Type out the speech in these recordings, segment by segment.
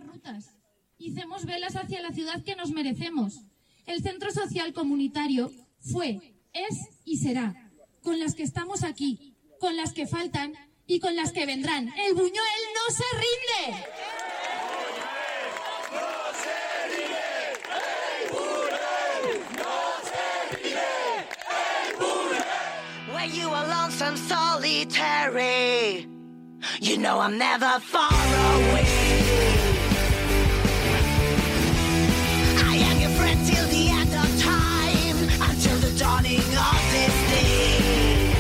rutas. Hicimos velas hacia la ciudad que nos merecemos. El centro social comunitario fue, es y será. Con las que estamos aquí, con las que faltan y con las que vendrán. El Buñuel no se rinde. When you are lonesome, solitary, you know I'm never far away. I am your friend till the end of time, until the dawning of this day.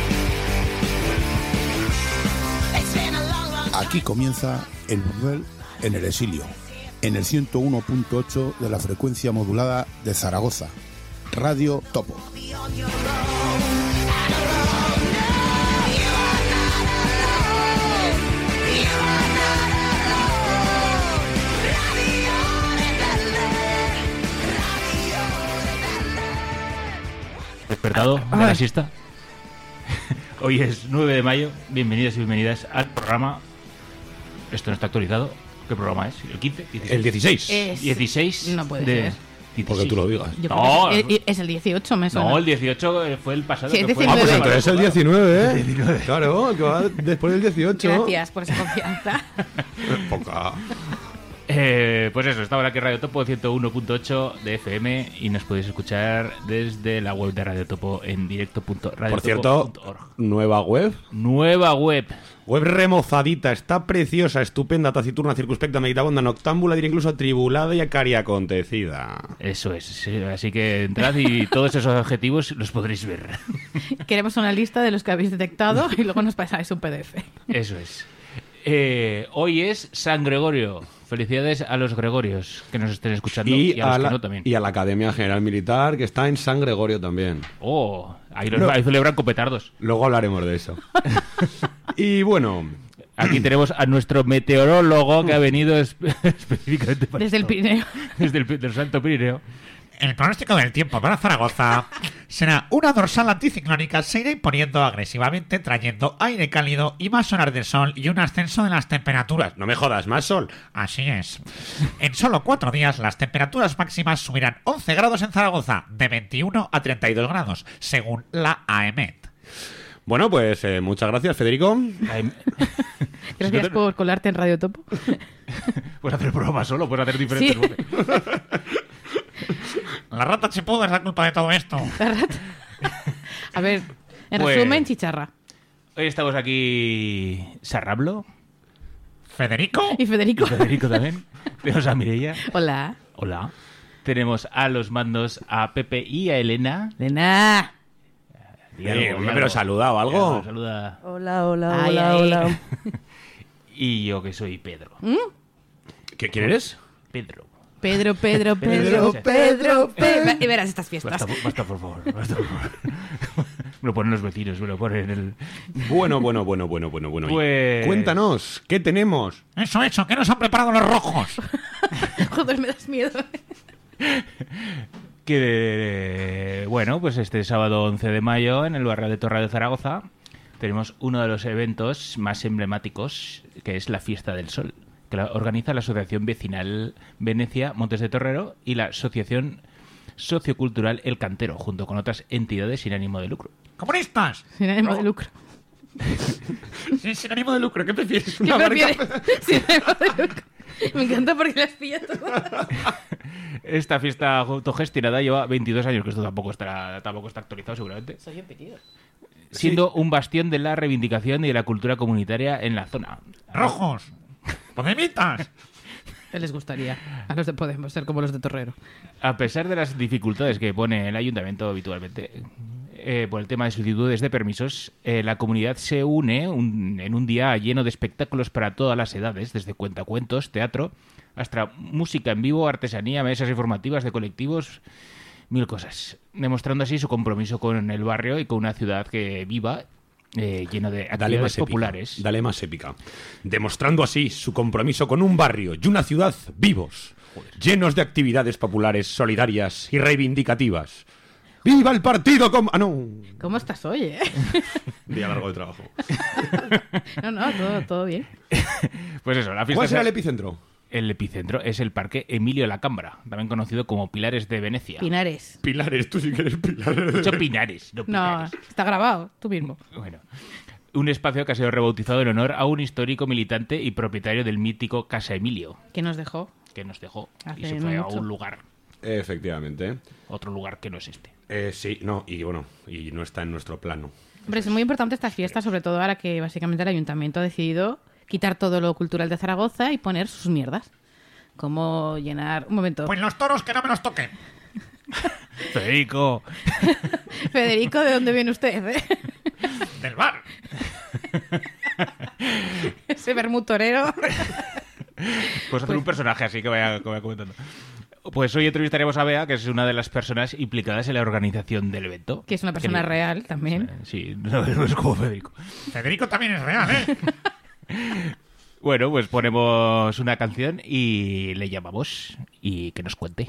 It's been a long, long time. Aquí comienza el Buñuel en el exilio, en el 101.8 de la frecuencia modulada de Zaragoza, Radio Topo. Despertado de la siesta. Hoy es 9 de mayo. Bienvenidos y bienvenidas al programa. Esto no está actualizado. ¿Qué programa es? ¿El 15? 16. El 16. 16. No puede ser. 16. Porque tú lo digas. Yo No, creo que es el 18, me suena. No, el 18 fue el pasado. Sí, es que fue 19. Pues entonces el 19, ¿eh? El 19. Claro, el que va después del 18. Gracias por esa confianza. Poca. Pues eso, estamos aquí en Radio Topo 101.8 de FM y nos podéis escuchar desde la web de Radio Topo en directo.radiotopo.org. Por cierto, nueva web. Nueva web. Web remozadita, está preciosa, estupenda, taciturna, circunspecta, meditabunda, noctámbula, diría incluso atribulada y acariacontecida. Eso es, sí, así que entrad y todos esos objetivos los podréis ver. Queremos una lista de los que habéis detectado y luego nos pasáis un PDF. Eso es. Hoy es San Gregorio. Felicidades a los Gregorios que nos estén escuchando y a los que no también. Y a la Academia General Militar, que está en San Gregorio también. Oh, ahí celebran con petardos. Luego hablaremos de eso. Y bueno, aquí tenemos a nuestro meteorólogo que ha venido específicamente para Desde el esto. Pirineo. Del Santo Pirineo. El pronóstico del tiempo para Zaragoza será una dorsal anticiclónica, se irá imponiendo agresivamente, trayendo aire cálido y más horas de sol y un ascenso de las temperaturas. no me jodas, más sol. Así es. En solo 4 días las temperaturas máximas subirán 11 grados en Zaragoza, de 21 a 32 grados, según la AEMET. Bueno, pues muchas gracias, Federico. Gracias por colarte en Radio Topo. Puedes hacer programas solo, puedes hacer diferentes Sí. voces. La rata chepuda es la culpa de todo esto. A ver, en Pues- resumen, chicharra. Hoy estamos aquí Sarrablo ¿Federico? Y Federico. y Federico también. Tenemos a Mireia. Hola. Hola. Tenemos a los mandos a Pepe y a Elena. De nada. Di algo, di ¿Me algo. he saludado algo? Ya, saluda. Hola, ay, hola. Y yo que soy Pedro. ¿Quién eres? Pedro. Pedro. Y verás estas fiestas. Basta, por favor. Basta, por favor. Me lo ponen los vecinos, me lo ponen en el... Bueno. Pues- Cuéntanos, ¿qué tenemos? Eso, ¿qué nos han preparado los rojos? Joder, me das miedo. Que, bueno, pues este sábado 11 de mayo en el barrio de Torre de Zaragoza tenemos uno de los eventos más emblemáticos, que es la Fiesta del Sol, que la organiza la Asociación Vecinal Venecia Montes de Torrero y la Asociación Sociocultural El Cantero, junto con otras entidades sin ánimo de lucro. ¡Comunistas! Sin ánimo de lucro. Sin ánimo de lucro, ¿qué prefieres? ¿Qué prefieres? Sin ánimo de lucro. Me encanta porque las pilla todas. Esta fiesta autogestionada lleva 22 años, que esto tampoco está actualizado seguramente, Soy un pitido. siendo un bastión de la reivindicación y de la cultura comunitaria en la zona. ¡Rojos! ¡Podemitas! ¿Qué les gustaría a los de Podemos ser como los de Torrero? A pesar de las dificultades que pone el ayuntamiento habitualmente por el tema de solicitudes de permisos, la comunidad se une en un día lleno de espectáculos para todas las edades, desde cuentacuentos, teatro, hasta música en vivo, artesanía, mesas informativas de colectivos, mil cosas, demostrando así su compromiso con el barrio y con una ciudad que viva, lleno de actividades populares. Dale más épica. Demostrando así su compromiso con un barrio y una ciudad vivos, llenos de actividades populares, solidarias y reivindicativas. ¡Viva el partido! ¡Ah, no! ¿Cómo estás hoy, Día largo de trabajo. No, todo bien. Pues eso, la fiesta... ¿Cuál será el epicentro? El epicentro es el Parque Emilio Lacambra, también conocido como Pilares de Venecia. Pinares. Pilares, tú sí que eres Pilares. He dicho Pinares, no No, Pilares. está grabado, tú mismo. Bueno, un espacio que ha sido rebautizado en honor a un histórico militante y propietario del mítico Casa Emilio, ¿Quién nos dejó? que nos dejó y Hace se no fue a mucho. un lugar, Efectivamente. otro lugar que no es este. Sí, no, y bueno, y no está en nuestro plano. Hombre, es muy importante estas fiestas, sobre todo ahora que básicamente el ayuntamiento ha decidido quitar todo lo cultural de Zaragoza y poner sus mierdas. Como llenar... Un momento. Pues los toros que no me los toquen. Federico, Federico, ¿de dónde viene usted? Del bar. Ese vermut torero. pues hacer un personaje así que vaya comentando. Pues hoy entrevistaremos a Bea, que es una de las personas implicadas en la organización del evento. Que es una persona real también. Sí, no es como Federico. Federico también es real, ¿eh? Bueno, pues ponemos una canción y le llamamos y que nos cuente.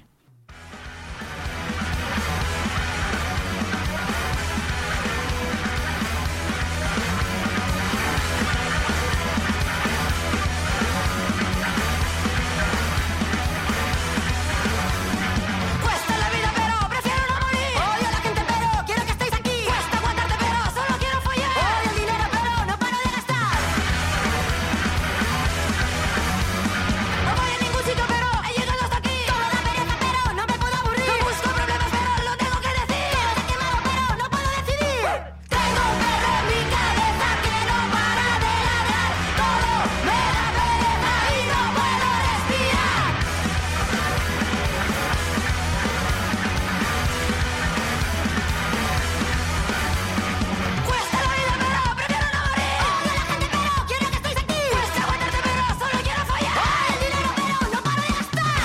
Cuesta la vida pero prefiero no morir. Odio a la gente pero quiero que estéis aquí. Cuesta aguantarte pero solo quiero follar. Odio el dinero pero no paro de gastar. No voy a ningún sitio pero he llegado hasta aquí. Toda la pereza pero no me puedo aburrir. No busco problemas pero lo tengo que decir. Todo está quemado pero no puedo decidir. Tengo un perro en mi cabeza que no para de ladrar. Todo me da pereza y no puedo respirar. Cuesta la vida pero prefiero no morir. Odio a la gente pero quiero que estéis aquí. Cuesta aguantarte pero solo quiero follar. El dinero pero no paro de gastar.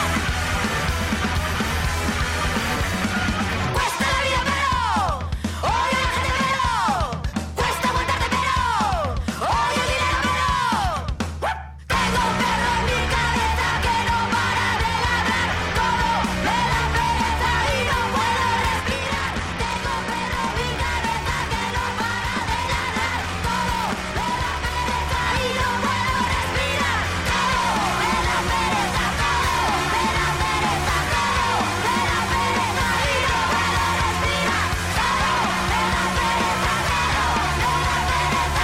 Cuesta la vida pero odio a la gente pero cuesta aguantarte pero odio el dinero pero tengo un perro en mi cabeza que no para de ladrar. Todo me da pereza y no puedo respirar. Tengo un perro en mi cabeza que no para de ladrar. Todo me da pereza y no puedo respirar. Todo me da pereza, todo me da pereza, todo me da pereza y no puedo respirar. Todo me da pereza, todo me da pereza,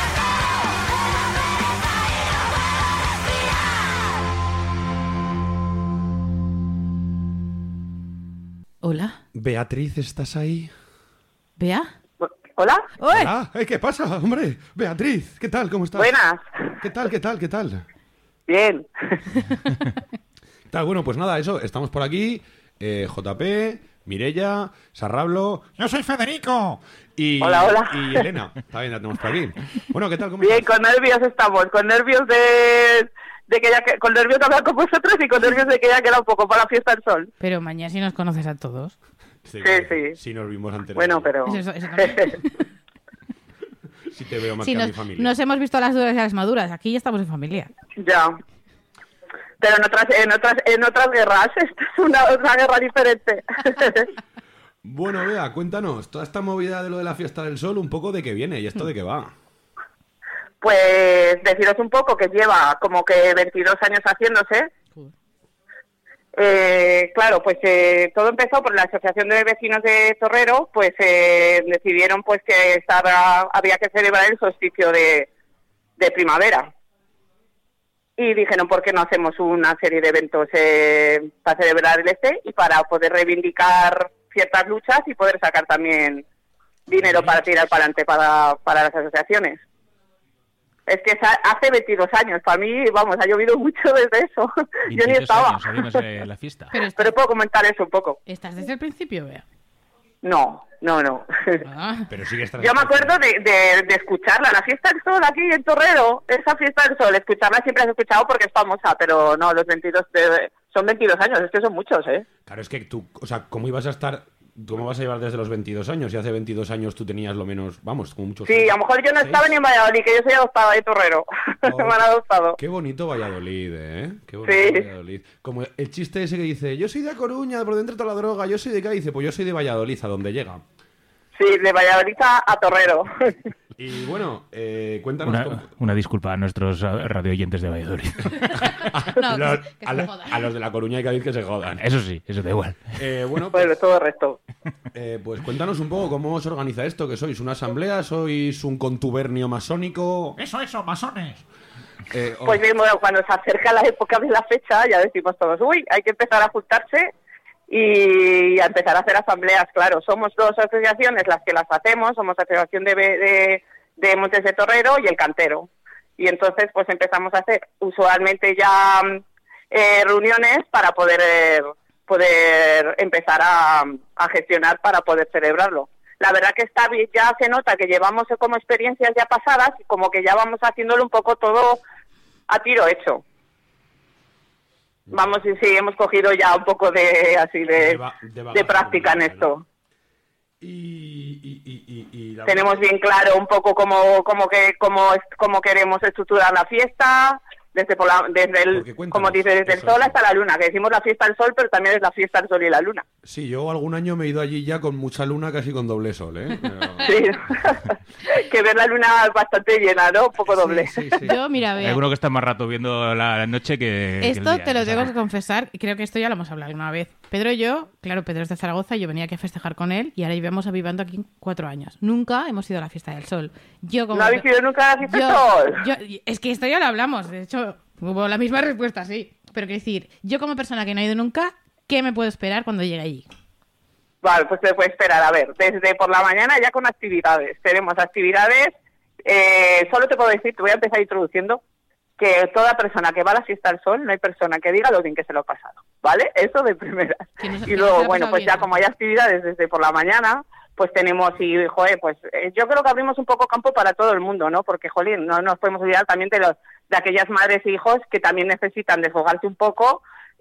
todo me da pereza y no puedo respirar. Hola. Beatriz, ¿estás ahí? ¿Bea? Hola, ¡Oye! Hola, ¿qué pasa, hombre? Beatriz, ¿qué tal? ¿Cómo estás? buenas. ¿Qué tal, qué tal, qué tal? Bien. ¿Qué tal? Bueno, pues nada, eso, estamos por aquí. JP, Mirella, Sarrablo Yo soy Federico. y, Hola, hola. y Elena. Está bien, la tenemos por aquí. Bueno, ¿qué tal? ¿Cómo Bien, estás? con nervios estamos, con nervios de que ya con nervios de hablar con vosotros y con nervios de que ya queda un poco para la fiesta del sol. Pero mañana sí nos conoces a todos. Sí, sí. Sí, nos vimos antes. Bueno, pero Eso también. Sí te veo más Sí, que a mi nos, familia. nos hemos visto a las duras y a las maduras. Aquí ya estamos en familia. ya. Pero en otras guerras, esta es otra guerra diferente. Bueno, Bea, cuéntanos, toda esta movida de lo de la fiesta del sol, un poco de qué viene y esto de qué va. Pues deciros un poco que lleva como que 22 años haciéndose. Claro, pues todo empezó por la Asociación de Vecinos de Torrero, pues decidieron pues que había que celebrar el solsticio de primavera. Y dijeron, ¿por qué no hacemos una serie de eventos para celebrar el y para poder reivindicar ciertas luchas y poder sacar también dinero para tirar para adelante para las asociaciones? Es que hace 22 años, para mí, vamos, ha llovido mucho desde eso. Yo ni 22 estaba. años abrimos la fiesta. Pero Pero puedo comentar eso un poco. ¿estás desde el principio, Bea? No. Ah, Pero sí que estás... Yo me acuerdo de escucharla, la fiesta del sol aquí en Torrero, esa fiesta del sol, escucharla siempre has escuchado porque es famosa, pero no, los 22, son 22 años, es que son muchos, ¿eh? Claro, es que tú, o sea, ¿cómo ibas a estar... ¿Cómo vas a llevar desde los 22 años? Y hace 22 años tú tenías lo menos, vamos, como muchos... Sí, a lo mejor yo no estaba ni en Valladolid, que yo soy adoptada de Torrero, Oh, me han adoptado. Qué bonito Valladolid, ¿eh? Qué bonito Sí. Valladolid. Como el chiste ese que dice, yo soy de A Coruña, por dentro toda la droga, yo soy de Cádiz, dice, pues yo soy de Valladolid, a donde llega. Sí, de Valladolid a Torrero. Y bueno, cuéntanos... Una disculpa a nuestros radio oyentes de Valladolid. No, que se jodan. A los de La Coruña y Cádiz que se jodan. Eso sí, eso da igual. Bueno, Pues todo el resto. pues cuéntanos un poco cómo se organiza esto, que sois una asamblea, sois un contubernio masónico... Eso, masones. Pues bien, bueno, cuando se acerca la época de la fecha, ya decimos todos, uy, hay que empezar a juntarse y a empezar a hacer asambleas, claro. Somos dos asociaciones las que las hacemos, somos la Asociación de Montes de Torrero y El Cantero. Y entonces, pues empezamos a hacer usualmente ya reuniones para poder empezar a gestionar para poder celebrarlo. La verdad que está bien, ya se nota que llevamos como experiencias ya pasadas, como que ya vamos haciéndolo un poco todo a tiro hecho. Vamos, y sí, hemos cogido ya un poco de práctica en esto. Tenemos bien claro un poco cómo queremos estructurar la fiesta, desde el sol hasta la luna, que decimos la fiesta del sol, pero también es la fiesta del sol y la luna. Sí, yo algún año me he ido allí ya con mucha luna, casi con doble sol, ¿eh? Pero... Sí, que ver la luna bastante llena, ¿no? Un poco doble. Sí. Yo, mira, Hay vea. alguno que está más rato viendo la noche que el Esto día, te lo o sea. tengo que confesar, y creo que esto ya lo hemos hablado alguna vez. Pedro y yo, claro, Pedro es de Zaragoza, yo venía aquí a festejar con él y ahora llevamos avivando aquí 4 años. Nunca hemos ido a la fiesta del sol. Yo como ¿No habéis ido nunca a la fiesta del sol? es que esto ya lo hablamos, de hecho, hubo la misma respuesta, sí. Pero quiero decir, yo como persona que no ha ido nunca, ¿qué me puedo esperar cuando llegue allí? Vale, pues te puedes esperar. A ver, desde por la mañana ya con actividades. Tenemos actividades, solo te puedo decir, te voy a empezar introduciendo, que toda persona que va a la fiesta del sol, no hay persona que diga lo bien que se lo ha pasado, ¿vale? Eso de primeras. Y luego, bueno, pues ya como hay actividades desde por la mañana, pues tenemos, y joder, pues yo creo que abrimos un poco campo para todo el mundo, ¿no? Porque, jolín, no nos podemos olvidar también de aquellas madres e hijos que también necesitan desfogarse un poco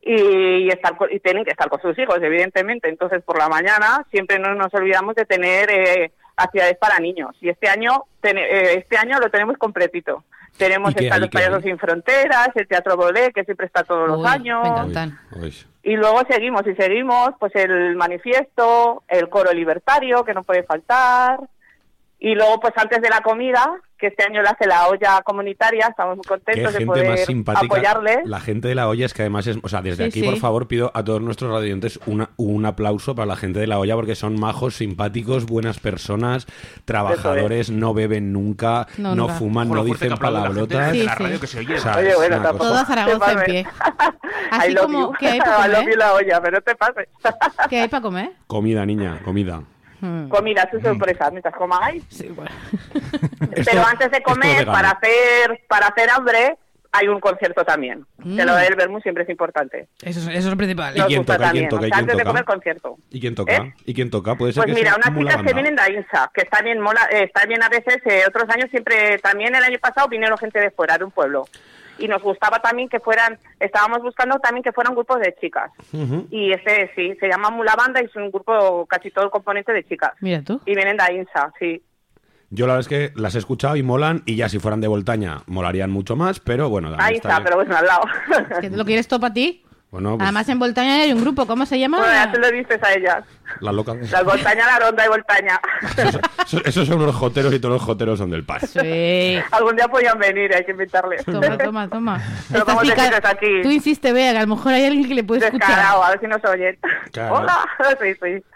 y tienen que estar con sus hijos, evidentemente. Entonces, por la mañana siempre no nos olvidamos de tener actividades para niños. Y este año lo tenemos completito. Tenemos los Payasos Sin Fronteras, el Teatro Bolé, que siempre está todos los años. Me encantan. Y luego seguimos, pues el manifiesto, el coro libertario, que no puede faltar. Y luego, pues antes de la comida, que este año lo hace la olla comunitaria, estamos muy contentos de poder apoyarle. La gente de la olla es que además es... O sea, desde aquí, por favor, pido a todos nuestros radioyentes un aplauso para la gente de la olla, porque son majos, simpáticos, buenas personas, trabajadores, no beben nunca, no fuman, no dicen palabrotas. Sí, la radio sí. que se oye. O sea, Oye, es bueno, una tampoco. cosa- Toda Zaragoza en pie. Así I love como, you. ¿qué hay para I love you comer? la olla, pero no te pases. ¿Qué hay para comer? Comida, niña, comida. Comida, su sorpresa, mientras comáis. Sí, bueno. Pero antes de esto es comer, vegano. para hacer hambre, hay un concierto también. Que lo del vermú siempre es importante. Eso es lo principal. ¿Y Nos quién gusta toca? ¿Y quién también. toca? ¿Y O sea, quién antes de toca? comer, concierto. ¿Y quién toca? ¿Eh? ¿Y quién toca? Puede ser Pues que mira, sea unas como la chicas que banda. vienen de Ainsa, que está bien, está bien a veces, otros años siempre, también el año pasado vinieron gente de fuera, de un pueblo. Y nos gustaba también estábamos buscando también que fueran grupos de chicas. Y sí, se llama Mula Banda y es un grupo casi todo el componente de chicas. Mira tú. Y vienen de Ainsa, sí. Yo la verdad es que las he escuchado y molan, y ya si fueran de Voltaña molarían mucho más, pero bueno. también Ahí está está, bien. pero bueno, al lado. ¿Que lo quieres todo para ti? Bueno, pues, Además, en Voltaña hay un grupo, ¿cómo se llama? Bueno, ya te lo dices a ellas. las locas. La Voltaña, la Ronda y Voltaña. Esos son unos joteros y todos los joteros son del PAS. Sí. Algún día podían venir, hay que invitarles. Toma. Pero Esta vamos a chica- decirles aquí. Tú insiste, vea, que a lo mejor hay alguien que le puede escuchar. Descarado, a ver si nos oyen. Claro. Hola, sí.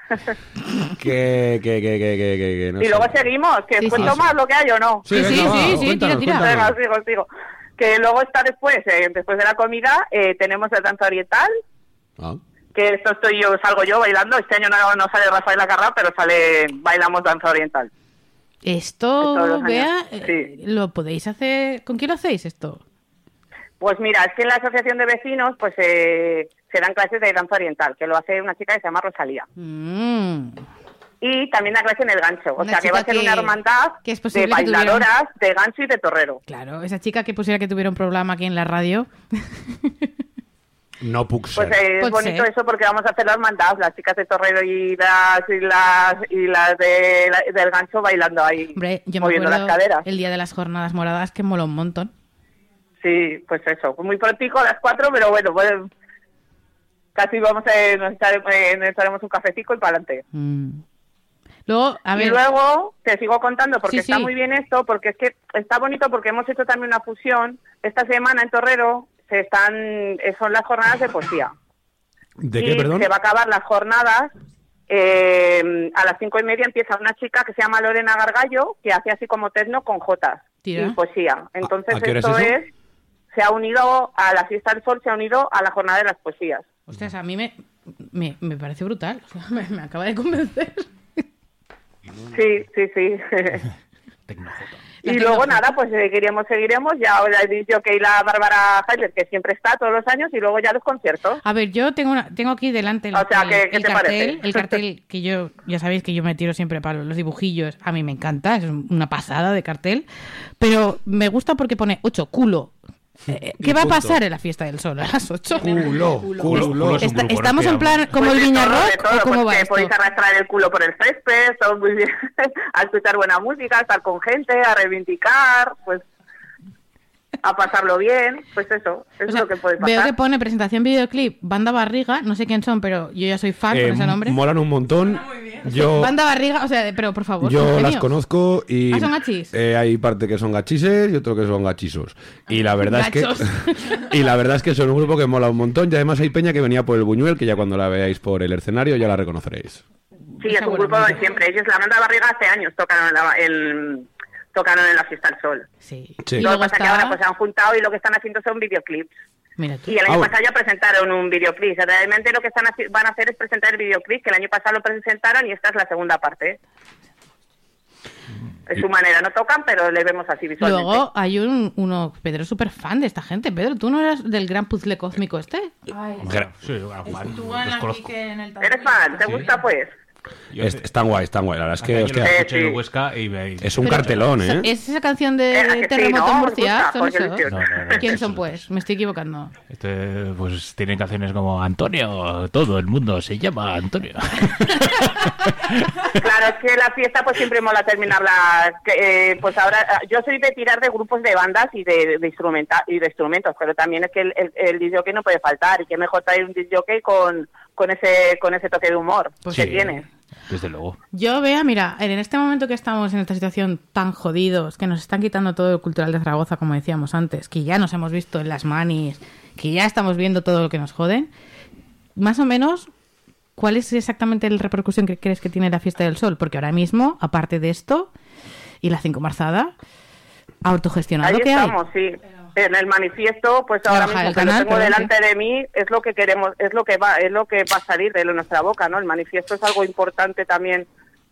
Que no Y sé. luego seguimos, que Sí, cuento sí. más lo que hay o no. Sí, venga, va, sí, cuéntanos, tira. cuéntanos. Venga, sigo. Que luego está después de la comida, tenemos la danza oriental, Ah. que esto salgo yo bailando. Este año no sale Rafael Acarrá, pero bailamos danza oriental. Todos Esto, los vea, años, sí. lo podéis hacer... ¿Con quién lo hacéis esto? Pues mira, es que en la asociación de vecinos pues se dan clases de danza oriental, que lo hace una chica que se llama Rosalía. Y también da clase en el gancho, o Una sea que va a chica ser una hermandad que es de posible que tuviera- bailadoras de gancho y de torrero. Claro, esa chica que pusiera que tuviera un programa aquí en la radio. No puc ser. Pues es Pot bonito ser. eso porque vamos a hacer la hermandad, las chicas de torrero y las del gancho bailando ahí, Hombre, yo me moviendo acuerdo las caderas. el día de las jornadas moradas que mola un montón. Sí, pues eso, muy prontico a las 4, pero bueno, pues casi nos echaremos un cafecito y para adelante. Luego, a ver. Y luego te sigo contando porque Sí, está sí. muy bien esto, porque es que está bonito porque hemos hecho también una fusión. Esta semana en Torrero son las jornadas de poesía. ¿De y qué, perdón? se va a acabar las jornadas. A las 5:30 empieza una chica que se llama Lorena Gargallo, que hace así como tecno con jotas Tira. y poesía. Entonces ¿A qué hora es esto eso? se ha unido a la Fiesta del Sol, se ha unido a la jornada de las poesías. Ostras, a mí me parece brutal. O sea, me acaba de convencer. Sí. Tecnojota. Y luego nada, pues seguiremos. Ya ahora he dicho que la Bárbara Heiler, que siempre está todos los años, y luego ya los conciertos. A ver, yo tengo aquí delante O sea, ¿qué te parece? el cartel que yo, ya sabéis que yo me tiro siempre para los dibujillos, a mí me encanta, es una pasada de cartel, pero me gusta porque pone 8, culo. ¿Qué va a pasar en la Fiesta del Sol a las 8? Culo. es un grupo, ¿Estamos ¿no? en plan como el Pues de Viña todo, de Rock todo, o cómo pues va que esto? podéis arrastrar el culo por el césped, todo muy bien, a escuchar buena música, a estar con gente, a reivindicar, pues a pasarlo bien, pues eso es O sea, lo que puede veo pasar. que pone presentación videoclip, Banda Barriga, no sé quién son, pero yo ya soy fan con ese nombre. Molan un montón. Yo, Banda Barriga, o sea, pero por favor. yo genio. las conozco y Ah, ¿son gachis? hay parte que son gachises y otro que son gachisos. Y la verdad Gachos. es que son un grupo que mola un montón y además hay peña que venía por el Buñuel, que ya cuando la veáis por el escenario ya la reconoceréis. Sí, es un grupo de siempre. Ellos, la banda Barriga, hace años tocaron en la Fiesta del Sol. Sí. Sí. Y Lo que luego pasa es que ahora pues se han juntado y lo que están haciendo son videoclips. Mira tú. Y el año bueno. pasado ya presentaron un videoclip. Realmente lo que van a hacer es presentar el videoclip, que el año pasado lo presentaron y esta es la segunda parte. Es su manera, no tocan, pero les vemos así visualmente. Luego hay uno, Pedro es súper fan de esta gente. Pedro, ¿tú no eras del gran puzzle cósmico este? Sí, Juan, los conozco. ¿Eres fan? ¿Te Sí. gusta, pues? Están guay. La verdad es que Yo lo hostia, escuché Sí. en Huesca y es un cartelón, ¿eh? ¿Es esa canción ¿A de que sí, Terremoto no? en ¿Os Murcia? gusta? ¿Son Porque esos? es No. ¿Quiénes son, pues? Me estoy equivocando. Pues tienen canciones como Antonio, todo el mundo se llama Antonio. Claro, es que la fiesta pues siempre mola terminarla. Pues ahora, yo soy de tirar de grupos de bandas y de instrumentos, pero también es que el disc jockey no puede faltar, y que mejor traer un disc jockey con ese toque de humor Pues que sí. tiene. Desde luego. Yo vea, mira, en este momento que estamos en esta situación tan jodidos, que nos están quitando todo el cultural de Zaragoza, como decíamos antes, que ya nos hemos visto en las manis, que ya estamos viendo todo lo que nos joden, más o menos, ¿cuál es exactamente la repercusión que crees que tiene la Fiesta del Sol? Porque ahora mismo, aparte de esto, y la 5 Marzada, autogestionado Ahí que hay. estamos, sí. En el manifiesto, pues ahora Bajar mismo el que canal, lo tengo perdón, delante de mí, es lo que queremos, es lo que va a salir de nuestra boca, ¿no? El manifiesto es algo importante también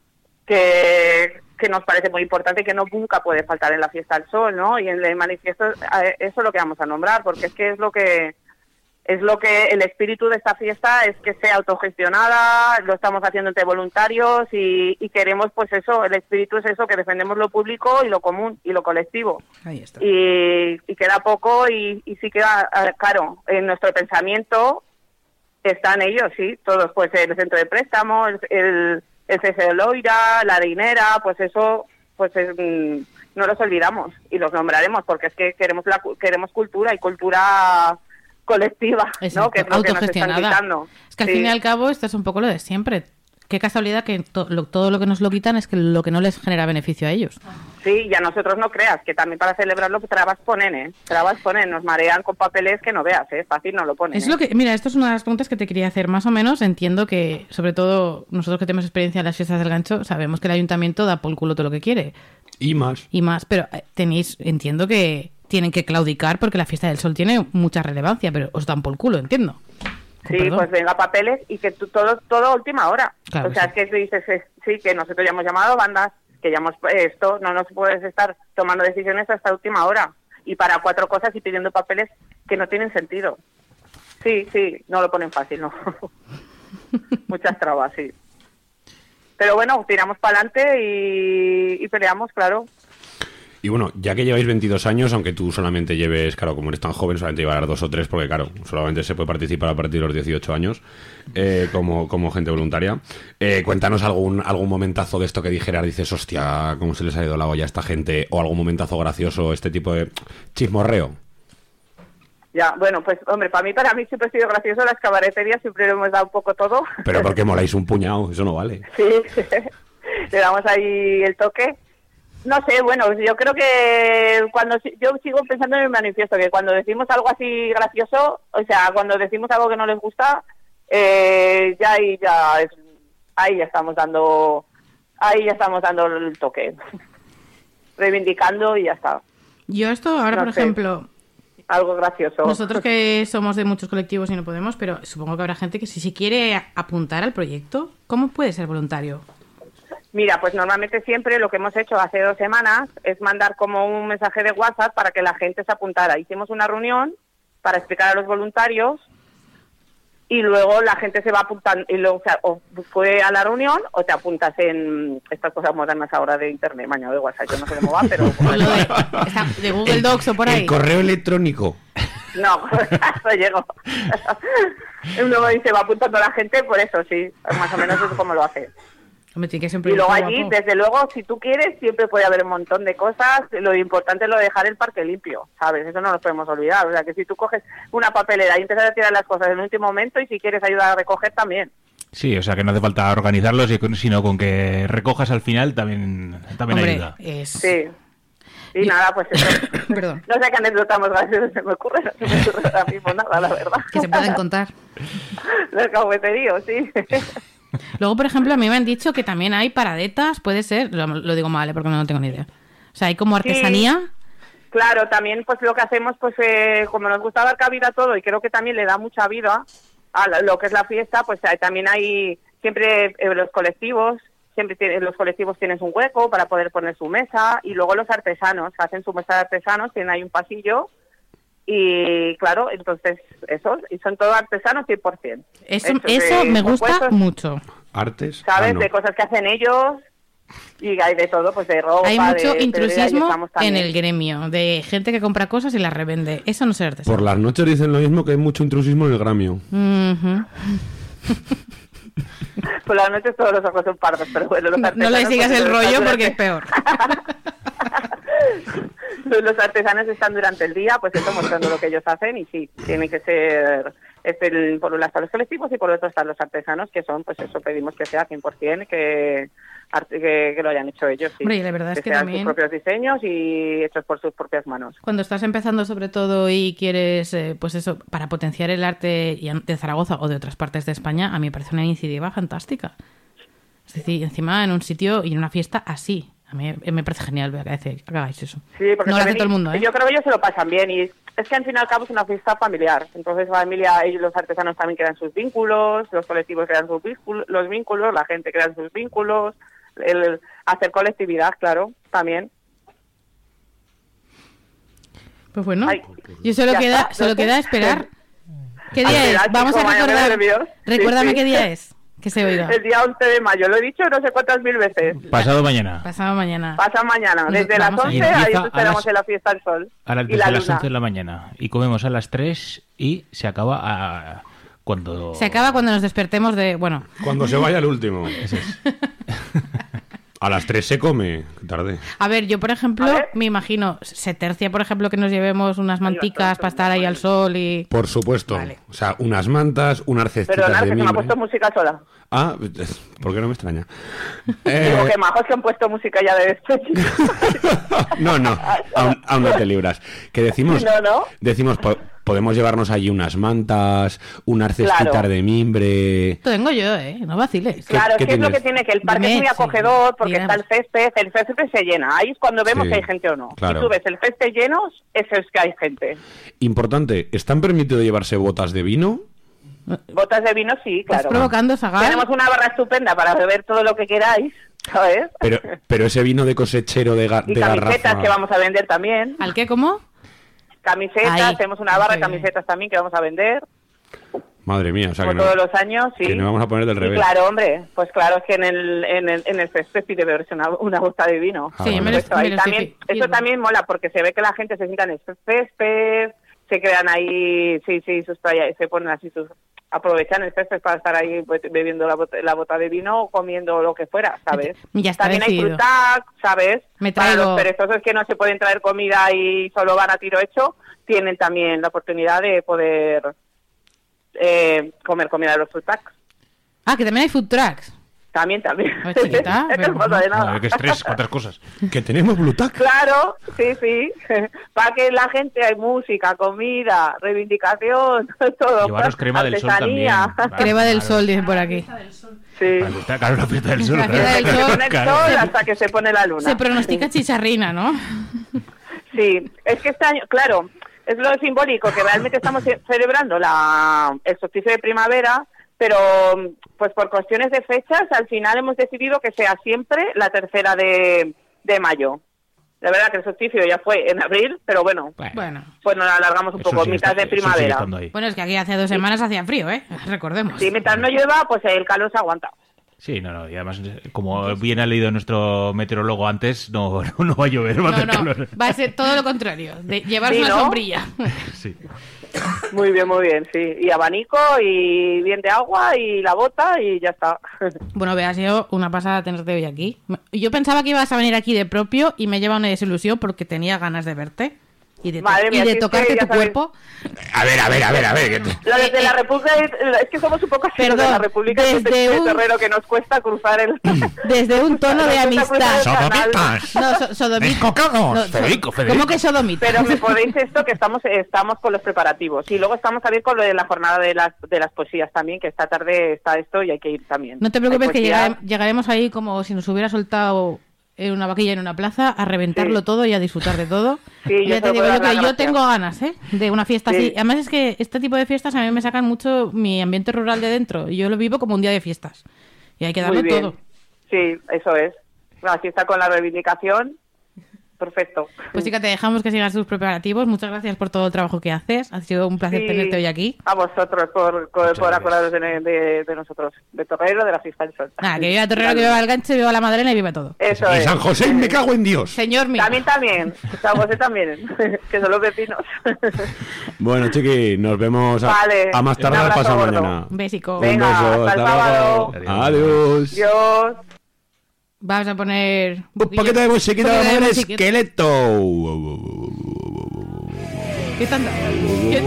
que nos parece muy importante y que nunca puede faltar en la Fiesta del Sol, ¿no? Y en el manifiesto eso es lo que vamos a nombrar, porque es que es lo que el espíritu de esta fiesta es que sea autogestionada, lo estamos haciendo entre voluntarios y queremos, pues eso, el espíritu es eso, que defendemos lo público y lo común y lo colectivo. Ahí está. Y queda poco y sí queda, claro, en nuestro pensamiento están ellos, sí, todos, pues el centro de préstamo, el CC de Loira, la Dinera, pues eso, pues no los olvidamos y los nombraremos, porque es que queremos cultura y cultura colectiva, Exacto, ¿no? Que es lo que nos están autogestionada. quitando. Es que al Sí. fin y al cabo esto es un poco lo de siempre. Qué casualidad que todo lo que nos lo quitan es que lo que no les genera beneficio a ellos. Sí, y a nosotros no creas, que también para celebrarlo trabas ponen, nos marean con papeles que no veas, fácil no lo ponen. Es lo que, mira, esto es una de las preguntas que te quería hacer. Más o menos entiendo que, sobre todo nosotros que tenemos experiencia en las fiestas del gancho, sabemos que el ayuntamiento da por el culo todo lo que quiere Y más. y más, pero entiendo que tienen que claudicar porque la Fiesta del Sol tiene mucha relevancia, pero os dan por el culo, entiendo. Sí, Perdón. pues venga papeles y que todo a última hora. Claro, o sea, sí. es que tú dices, sí, que nosotros ya hemos llamado bandas, que ya hemos esto, no nos puedes estar tomando decisiones hasta última hora. Y para 4 cosas y pidiendo papeles que no tienen sentido. Sí, no lo ponen fácil, ¿no? Muchas trabas, sí. Pero bueno, tiramos para adelante y peleamos, claro. Y bueno, ya que lleváis 22 años, aunque tú solamente lleves, claro, como eres tan joven, solamente llevarás 2 o 3, porque claro, solamente se puede participar a partir de los 18 años como gente voluntaria. Cuéntanos algún momentazo de esto que dijeras, dices, hostia, cómo se les ha ido la olla a esta gente, o algún momentazo gracioso, este tipo de chismorreo. Ya, bueno, pues hombre, para mí siempre ha sido gracioso las cabareterías, siempre le hemos dado un poco todo. Pero porque moláis un puñado, eso no vale. Sí, Le damos ahí el toque. No sé, bueno, yo creo que yo sigo pensando en el manifiesto, que cuando decimos algo así gracioso, o sea, cuando decimos algo que no les gusta, ahí ya estamos dando el toque, reivindicando y ya está. Yo esto ahora, por ejemplo, algo gracioso. Nosotros que somos de muchos colectivos y no podemos, pero supongo que habrá gente que si quiere apuntar al proyecto, ¿cómo puede ser voluntario? Mira, pues normalmente siempre lo que hemos hecho hace 2 semanas es mandar como un mensaje de WhatsApp para que la gente se apuntara. Hicimos una reunión para explicar a los voluntarios y luego la gente se va apuntando y luego, o sea, o fue a la reunión o te apuntas en estas cosas modernas ahora de internet, mañana de WhatsApp, yo no sé cómo va, pero... de Google Docs o por ahí. El correo electrónico. No, no llego. Uno dice, va apuntando a la gente, por eso sí, más o menos es como lo hace. Y luego allí, desde luego, si tú quieres, siempre puede haber un montón de cosas. Lo importante es lo de dejar el parque limpio, ¿sabes? Eso no nos podemos olvidar. O sea, que si tú coges una papelera y empiezas a tirar las cosas en el último momento y si quieres ayudar a recoger, también. Sí, o sea, que no hace falta organizarlos, sino con que recojas al final también Hombre, ayuda. Sí. Y nada, pues eso. Perdón. No sé qué anécdota más graciosa se me ocurre. No se me ocurre ahora mismo nada, la verdad. Que se pueden contar. Los cafeteríos, sí. Luego, por ejemplo, a mí me han dicho que también hay paradetas, puede ser, lo digo mal, porque no tengo ni idea. O sea, hay como artesanía. Sí, claro, también pues lo que hacemos, pues como nos gusta dar cabida a todo y creo que también le da mucha vida a lo que es la fiesta, pues también hay siempre los colectivos tienen un hueco para poder poner su mesa y luego los artesanos hacen su mesa de artesanos, tienen ahí un pasillo. Y claro, entonces eso, y son todos artesanos 100%. Eso me gusta mucho. Artes. ¿Sabes? De cosas que hacen ellos y hay de todo, pues de ropa. Hay mucho de intrusismo en el gremio, de gente que compra cosas y las revende. Eso no es artesano. Por las noches dicen lo mismo, que hay mucho intrusismo en el gremio. Por las noches todos los ojos son pardos, pero bueno. No le sigas el rollo porque es peor. Los artesanos están durante el día, pues eso, mostrando lo que ellos hacen y sí, tiene que ser, por un lado están los colectivos y por otro están los artesanos, que son, pues eso, pedimos que sea 100%, que lo hayan hecho ellos, sí. Hombre, y la verdad es que sean también... sus propios diseños y hechos por sus propias manos. Cuando estás empezando sobre todo y quieres, pues eso, para potenciar el arte de Zaragoza o de otras partes de España, a mí me parece una iniciativa fantástica. Es decir, encima en un sitio y en una fiesta así. A mí me parece genial que hagáis eso. Sí, porque no lo hace todo el mundo, ¿eh? Yo creo que ellos se lo pasan bien y es que al fin y al cabo es una fiesta familiar. Entonces ellos, los artesanos también crean sus vínculos, los colectivos crean los vínculos, la gente crea sus vínculos, el hacer colectividad, claro, también. Pues bueno, yo solo queda esperar. ¿Qué día es? Vamos a recordar. Recuérdame qué día es. Que se oiga. El día 11 de mayo, lo he dicho no sé cuántas mil veces. Pasado mañana. Pasado mañana. Desde las 11 ahí esperamos en la fiesta del sol. Desde las 11 de la mañana. Y comemos a las 3 y se acaba cuando... Se acaba cuando nos despertemos de... Bueno. Cuando se vaya el último. Eso es. A las 3 se come, tarde. A ver, yo por ejemplo, me imagino, se tercia por ejemplo que nos llevemos unas manticas para estar ahí al sol y... Por supuesto. Vale. O sea, unas mantas, unas cestitas de mimbre. Pero que se me ha puesto música sola. Ah, ¿por qué no me extraña? Digo que majos que han puesto música ya de despecho. No, aún no te libras. Que decimos, decimos podemos llevarnos allí unas mantas, unas cestitas de mimbre... Lo tengo yo, no vaciles. Claro, es lo que tiene, que el parque es muy acogedor, porque está el césped se llena. Ahí es cuando vemos si hay gente o no. Claro. Si tú ves el césped lleno, eso es que hay gente. Importante, ¿están permitidos llevarse botas de vino? Botas de vino, sí, claro. ¿Estás provocando, Sagar? Tenemos una barra estupenda para beber todo lo que queráis, ¿sabes? Pero ese vino de cosechero de garrafa... Y camisetas que vamos a vender también. ¿Al qué, cómo? Camisetas, tenemos una barra de camisetas también que vamos a vender. Madre mía, o sea como todos los años, sí. Que nos vamos a poner del revés. Claro, hombre, pues claro, es que en el césped pide beberse una bota de vino. Sí, eso también mola, porque se ve que la gente se sienta en el césped, se crean ahí, se ponen así aprovechan el césped para estar ahí bebiendo la bota de vino o comiendo lo que fuera, ¿sabes? Ya está también decidido. Hay frutac, ¿sabes? Para los perezosos que no se pueden traer comida y solo van a tiro hecho, tienen también la oportunidad de poder comer comida de los food trucks. Ah, que también hay food trucks. También. Pues chiquita, No pasa de nada. Qué estrés, cuántas cosas. Que tenemos Blutac. Claro, sí. Para que la gente hay música, comida, reivindicación, todo. Llevaros crema del sol también. Artesanía. Crema del sol, dicen por aquí. Sí. Claro, la fiesta del sol. La fiesta del Se sol. pone el sol hasta que se pone la luna. Se pronostica chicharrina, ¿no? Sí, es que este año, claro, es lo simbólico, que realmente estamos celebrando el solsticio de primavera, pero pues por cuestiones de fechas, al final hemos decidido que sea siempre la 3ª de mayo. La verdad que el solsticio ya fue en abril, pero bueno, Bueno. pues nos alargamos un Eso poco, sí mitad está- de eso sigue primavera. estando ahí. Bueno, es que aquí hace 2 semanas hacía frío, ¿eh? Recordemos. Sí, mientras no llueva, pues el calor se aguanta. Sí, no, y además, como bien ha leído nuestro meteorólogo antes, no va a llover, va a No, hacer no, calor. va a ser todo lo contrario, de llevar Sí, una ¿no? sombrilla. Sí. Muy bien, sí. Y abanico, y bien de agua, y la bota, y ya está. Bueno, ha sido una pasada tenerte hoy aquí. Yo pensaba que ibas a venir aquí de propio y me lleva una desilusión porque tenía ganas de verte y de, Madre mía, y de si es que tocarte ya tu sabes. cuerpo. A ver. Lo desde la República, es que somos un poco así, Perdón, los de la República, desde de un- terreno que nos cuesta cruzar el... Desde un tono de Nos cuesta cruzar amistad. el canal. ¡Sodomitas! No, sodomita. ¡Descocados! No, Federico. ¿Cómo que sodomita? Pero me podéis esto, que estamos con los preparativos. Y luego estamos también con lo de la jornada de las poesías también, que esta tarde está esto y hay que ir también. No te preocupes, Hay que poesía. llegaremos ahí como si nos hubiera soltado en una vaquilla en una plaza a reventarlo Sí. todo y a disfrutar de todo. Sí, Y yo ya te te digo puedo yo dar que las yo gracias. tengo ganas, de una fiesta Sí. así. Además es que este tipo de fiestas a mí me sacan mucho mi ambiente rural de dentro y yo lo vivo como un día de fiestas. Y hay que darlo Muy bien. todo. Sí, eso es. Así está con la reivindicación. Perfecto. Pues sí, que te dejamos que sigas tus preparativos. Muchas gracias por todo el trabajo que haces. Ha sido un placer Sí, tenerte hoy aquí. A vosotros por acordaros de nosotros, de Torrero, de la fiesta del sol. Nada, que viva Torrero, que viva el gancho, viva la Madalena y viva todo. Eso Y es. San José, me cago en Dios. Señor mío. También. San José también. Que son los vecinos. Bueno, chiqui, nos vemos Vale, a más tarde un abrazo pasado gordo. mañana. Un besico. Venga, Un beso, hasta el hasta sábado. luego. Adiós. Dios. Vamos a poner Un poquito de musiquita poquito de de mover musiquita. esqueleto. ¿Qué tanta? ¿Qué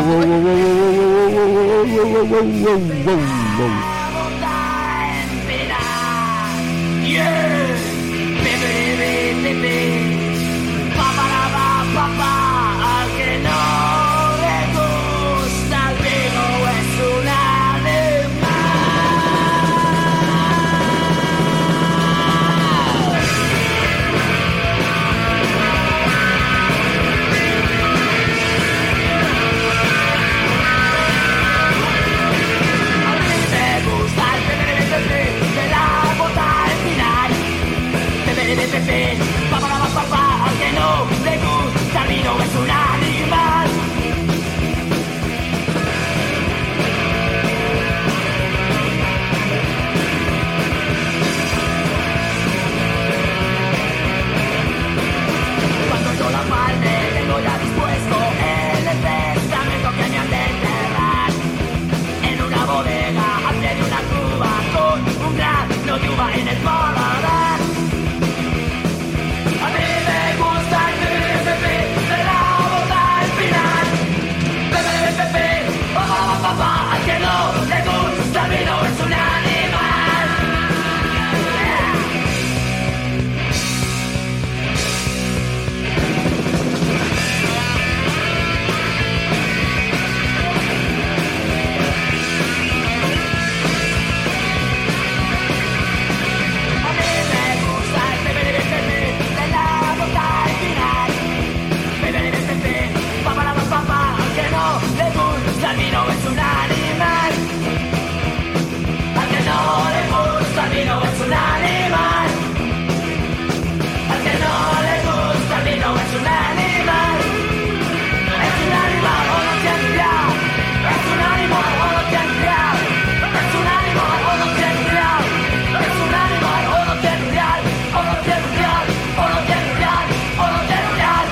Al que no le gusta el vino es un animal. A mí me gusta el pepe de la bota al final. Pepe, pa, al que no le gusta el vino es un animal. Cuando yo la palme, tengo ya dispuesto el testamento que me han de enterrar en una bodega, al pie de una cuba, con un grano de uva en el paladar. A mí me gusta el pepe de la bota al final. Pepe, pa, al que no le gusta el vino es un animal. A mí me gusta el pepe de la bota al final. Pepe, pa, al que no le gusta el vino es un animal. Al que no le gusta el vino es un animal. Al que no le gusta el vino es un animal. Es un animal o no tiene diablo. Es un animal o no tiene diablo. Es un animal o no tiene diablo. Es un animal o no tiene diablo. O no tiene diablo. O no tiene diablo. O no tiene diablo.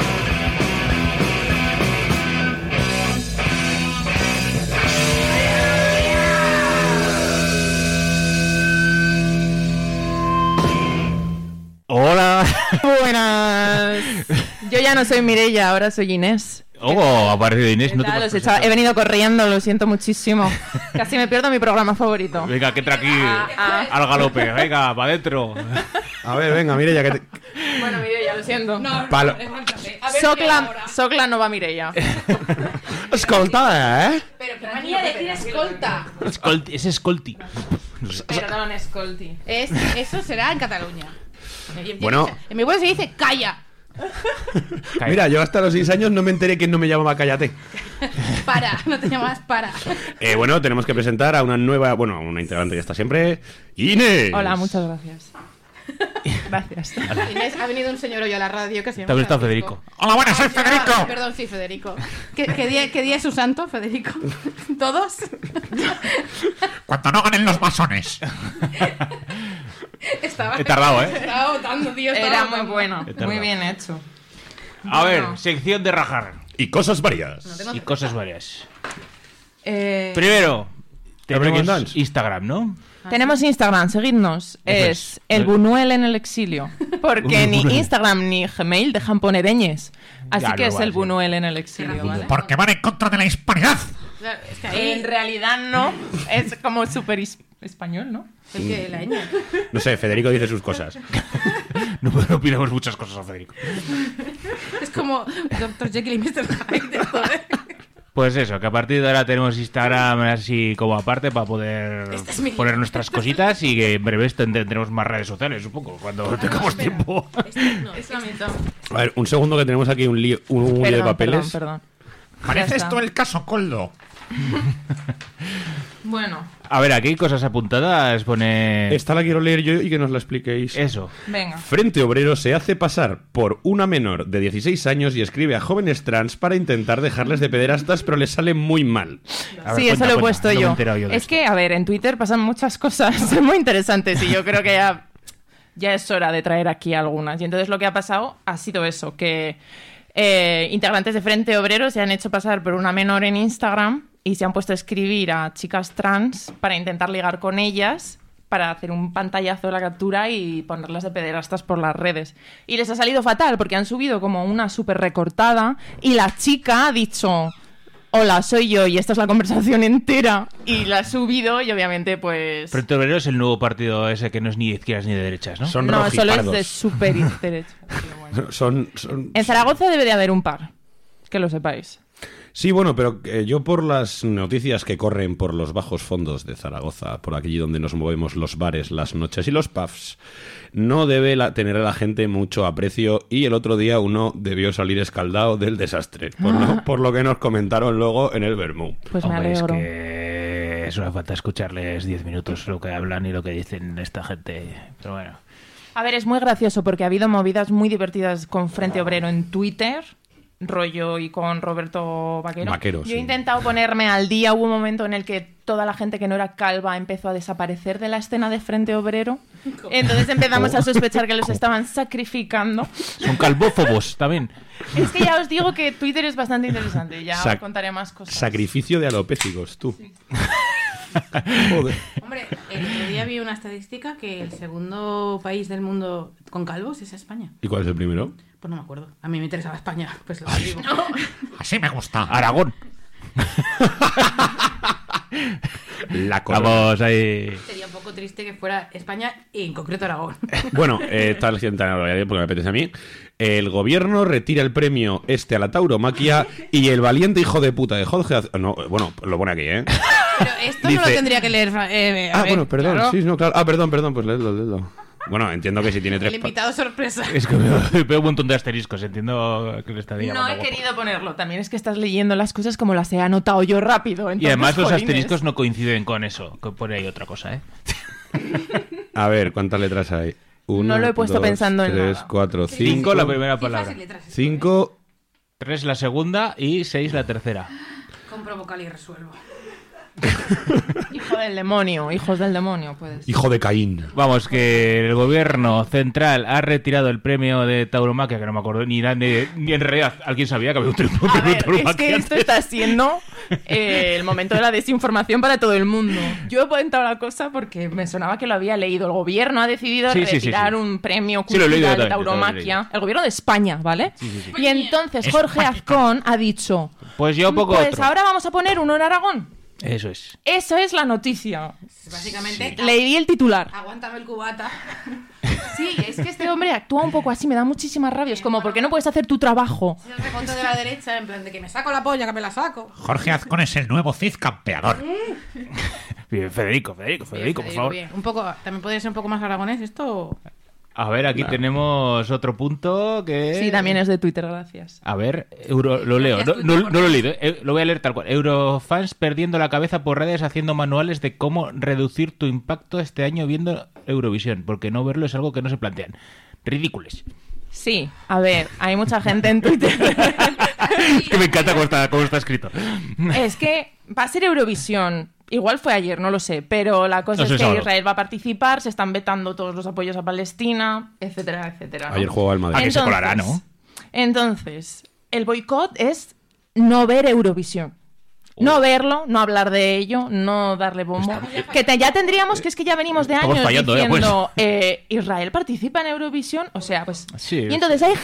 Hola. Buenas. Yo ya no soy Mireia, ahora soy Inés. Oh, ha aparecido Inés. No te Tal, puedes os he venido corriendo, lo siento muchísimo. Casi me pierdo mi programa favorito. Venga, que entra aquí al galope. Venga, para adentro. A ver, venga, Mireia, que te... Bueno, Mireia, lo siento. Palo. Socla no va Mireia. Escolta, Pero qué manía de decir escolta. Es escolti. Perdón, escolti. Eso será en Cataluña. Bueno. En mi pueblo se dice calla. Mira, yo hasta los 6 años no me enteré que no me llamaba Cállate. Para, no te llamas para. Bueno, tenemos que presentar a una nueva, una integrante que está siempre, Inés. Hola, muchas gracias. Gracias. Inés, ha venido un señor hoy a la radio que se llama También está Federico. Hola, buenas, soy Federico. Perdón, sí, Federico. ¿Qué día es su santo, Federico? ¿Todos? Cuando no ganen los masones. Estaba... He tardado, ¿eh? Estaba votando, tío. Era muy bueno, Eterno. muy bien hecho. A ver, sección de rajar. Y cosas varias. Y cosas varias. Eh, Primero, Breaking tenemos Dance. Instagram, ¿no? Tenemos Instagram, seguidnos. Es el Buñuel en el exilio. Porque ni Instagram ni Gmail dejan poner ñes. Así Ya, que no es va, el sí. Buñuel en el exilio, ¿vale? Porque van en contra de la hispanidad. Es que ahí... En realidad no. Es como súper español, ¿no? Es que la ñ. No sé, Federico dice sus cosas. No opinamos muchas cosas a Federico. Es como Dr. Jekyll y Mr. Hyde, joder. Pues eso, que a partir de ahora tenemos Instagram así como aparte para poder Este es mi poner libro. nuestras cositas y que en breve tendremos más redes sociales, supongo, cuando tengamos tiempo. Es la mitad. A ver, un segundo que tenemos aquí un lío de papeles. Perdón. Parece Ya está. esto el caso Coldo. Bueno, A ver, aquí hay cosas apuntadas, pone... Esta la quiero leer yo y que nos la expliquéis. Eso. venga. Frente Obrero se hace pasar por una menor de 16 años y escribe a jóvenes trans para intentar dejarles de pederastas, pero les sale muy mal. A ver, Sí, eso cuenta, lo he cuenta, puesto no me he yo. enterado yo de Es esto. que, a ver, en Twitter pasan muchas cosas muy interesantes y yo creo que ya es hora de traer aquí algunas. Y entonces lo que ha pasado ha sido eso, que integrantes de Frente Obrero se han hecho pasar por una menor en Instagram y se han puesto a escribir a chicas trans para intentar ligar con ellas, para hacer un pantallazo de la captura y ponerlas de pederastas por las redes. Y les ha salido fatal porque han subido como una súper recortada y la chica ha dicho... Hola, soy yo y esta es la conversación entera. Y la ha subido y obviamente pues... Frente Obrero es el nuevo partido ese que no es ni de izquierdas ni de derechas, ¿no? Son No, solo es rojipardos. de súper derecha. Pero bueno. Son... En Zaragoza debe de haber un par. Que lo sepáis. Sí, bueno, pero yo por las noticias que corren por los bajos fondos de Zaragoza, por aquí donde nos movemos los bares, las noches y los pubs, no debe tener a la gente mucho aprecio y el otro día uno debió salir escaldado del desastre, por lo que nos comentaron luego en el Vermú. Pues me Hombre, es alegro. que es una falta escucharles 10 minutos lo que hablan y lo que dicen esta gente. Pero bueno. A ver, es muy gracioso porque ha habido movidas muy divertidas con Frente Obrero en Twitter, rollo y con Roberto Vaquero. Vaquero, Yo sí. he intentado ponerme al día. Hubo un momento en el que toda la gente que no era calva empezó a desaparecer de la escena de Frente Obrero. Entonces empezamos a sospechar que los estaban sacrificando. Son calvófobos también. Es que ya os digo que Twitter es bastante interesante. Ya os Sac- contaré más cosas. Sacrificio de alopécicos, tú. Joder. Hombre, el otro día vi una estadística que el segundo país del mundo con calvos es España. ¿Y cuál es el primero? Pues no me acuerdo. A mí me interesaba España, pues lo digo. Así me gusta. Aragón. La corona. Vamos ahí. Sería un poco triste que fuera España y en concreto Aragón. Bueno, tal porque me apetece a mí. El gobierno retira el premio a la tauromaquia y el valiente hijo de puta de Jorge... No, bueno, lo pone aquí, ¿eh? Pero esto no Dice- lo tendría que leer. A ver, Bueno, perdón, claro. sí, no, claro. Perdón, pues léelo. Bueno, entiendo que si tiene El tres... invitado sorpresa. Es que veo un montón de asteriscos, entiendo que le está No llamando he guapo. querido ponerlo. También es que estás leyendo las cosas como las he anotado yo rápido. Y entonces, además los jolines. asteriscos no coinciden con eso, que pone ahí otra cosa, ¿eh? A ver, ¿cuántas letras hay? No lo he puesto pensando en 3, nada. 4, 5 5... la primera Cifras palabra, y letras. 5... 3 la segunda y 6 la tercera. Compro vocal y resuelvo. Hijo de del demonio, hijos del demonio, pues. Hijo de Caín. Vamos, que el gobierno central ha retirado el premio de tauromaquia, que no me acuerdo ni en realidad alguien sabía que había un premio A de ver, tauromaquia. es que esto está siendo el momento de la desinformación para todo el mundo. Yo he comentado la cosa porque me sonaba que lo había leído. El gobierno ha decidido Sí, retirar sí. un premio Sí, lo he leído cultural de yo también, lo he tauromaquia. leído. El gobierno de España, ¿vale? Y entonces Jorge Azcón ha dicho... Pues yo poco Pues otro. ahora vamos a poner uno en Aragón. Eso es. Eso es la noticia. Básicamente, Leí el titular. aguántame el cubata. Sí, es que este hombre actúa un poco así, me da muchísima rabia. Es como, ¿por qué no puedes hacer tu trabajo? Es el reconto de la derecha, en plan de que me saco la polla, que me la saco. Jorge Azcón es el nuevo Cid campeador. Bien, Federico, por favor. Bien. Un poco, también podría ser un poco más aragonés esto. A ver, aquí tenemos otro punto que... Sí, también es de Twitter, gracias. A ver, lo leo. No lo he leído, lo voy a leer tal cual. Eurofans perdiendo la cabeza por redes haciendo manuales de cómo reducir tu impacto este año viendo Eurovisión, porque no verlo es algo que no se plantean. Ridículos. Sí, a ver, hay mucha gente en Twitter. Es que me encanta cómo está escrito. Es que va a ser Eurovisión. Igual fue ayer, no lo sé, pero la cosa No sé, es que sábado. Israel va a participar, se están vetando todos los apoyos a Palestina, etcétera, etcétera, ¿no? Ayer jugaba el Madrid. Ah, que se colará, ¿no? Entonces, el boicot es no ver Eurovisión. No verlo, no hablar de ello, no darle bombo. Ya tendríamos, que es que ya venimos de Estamos años fallando, diciendo Israel participa en Eurovisión, o sea, pues... Sí. Y entonces hay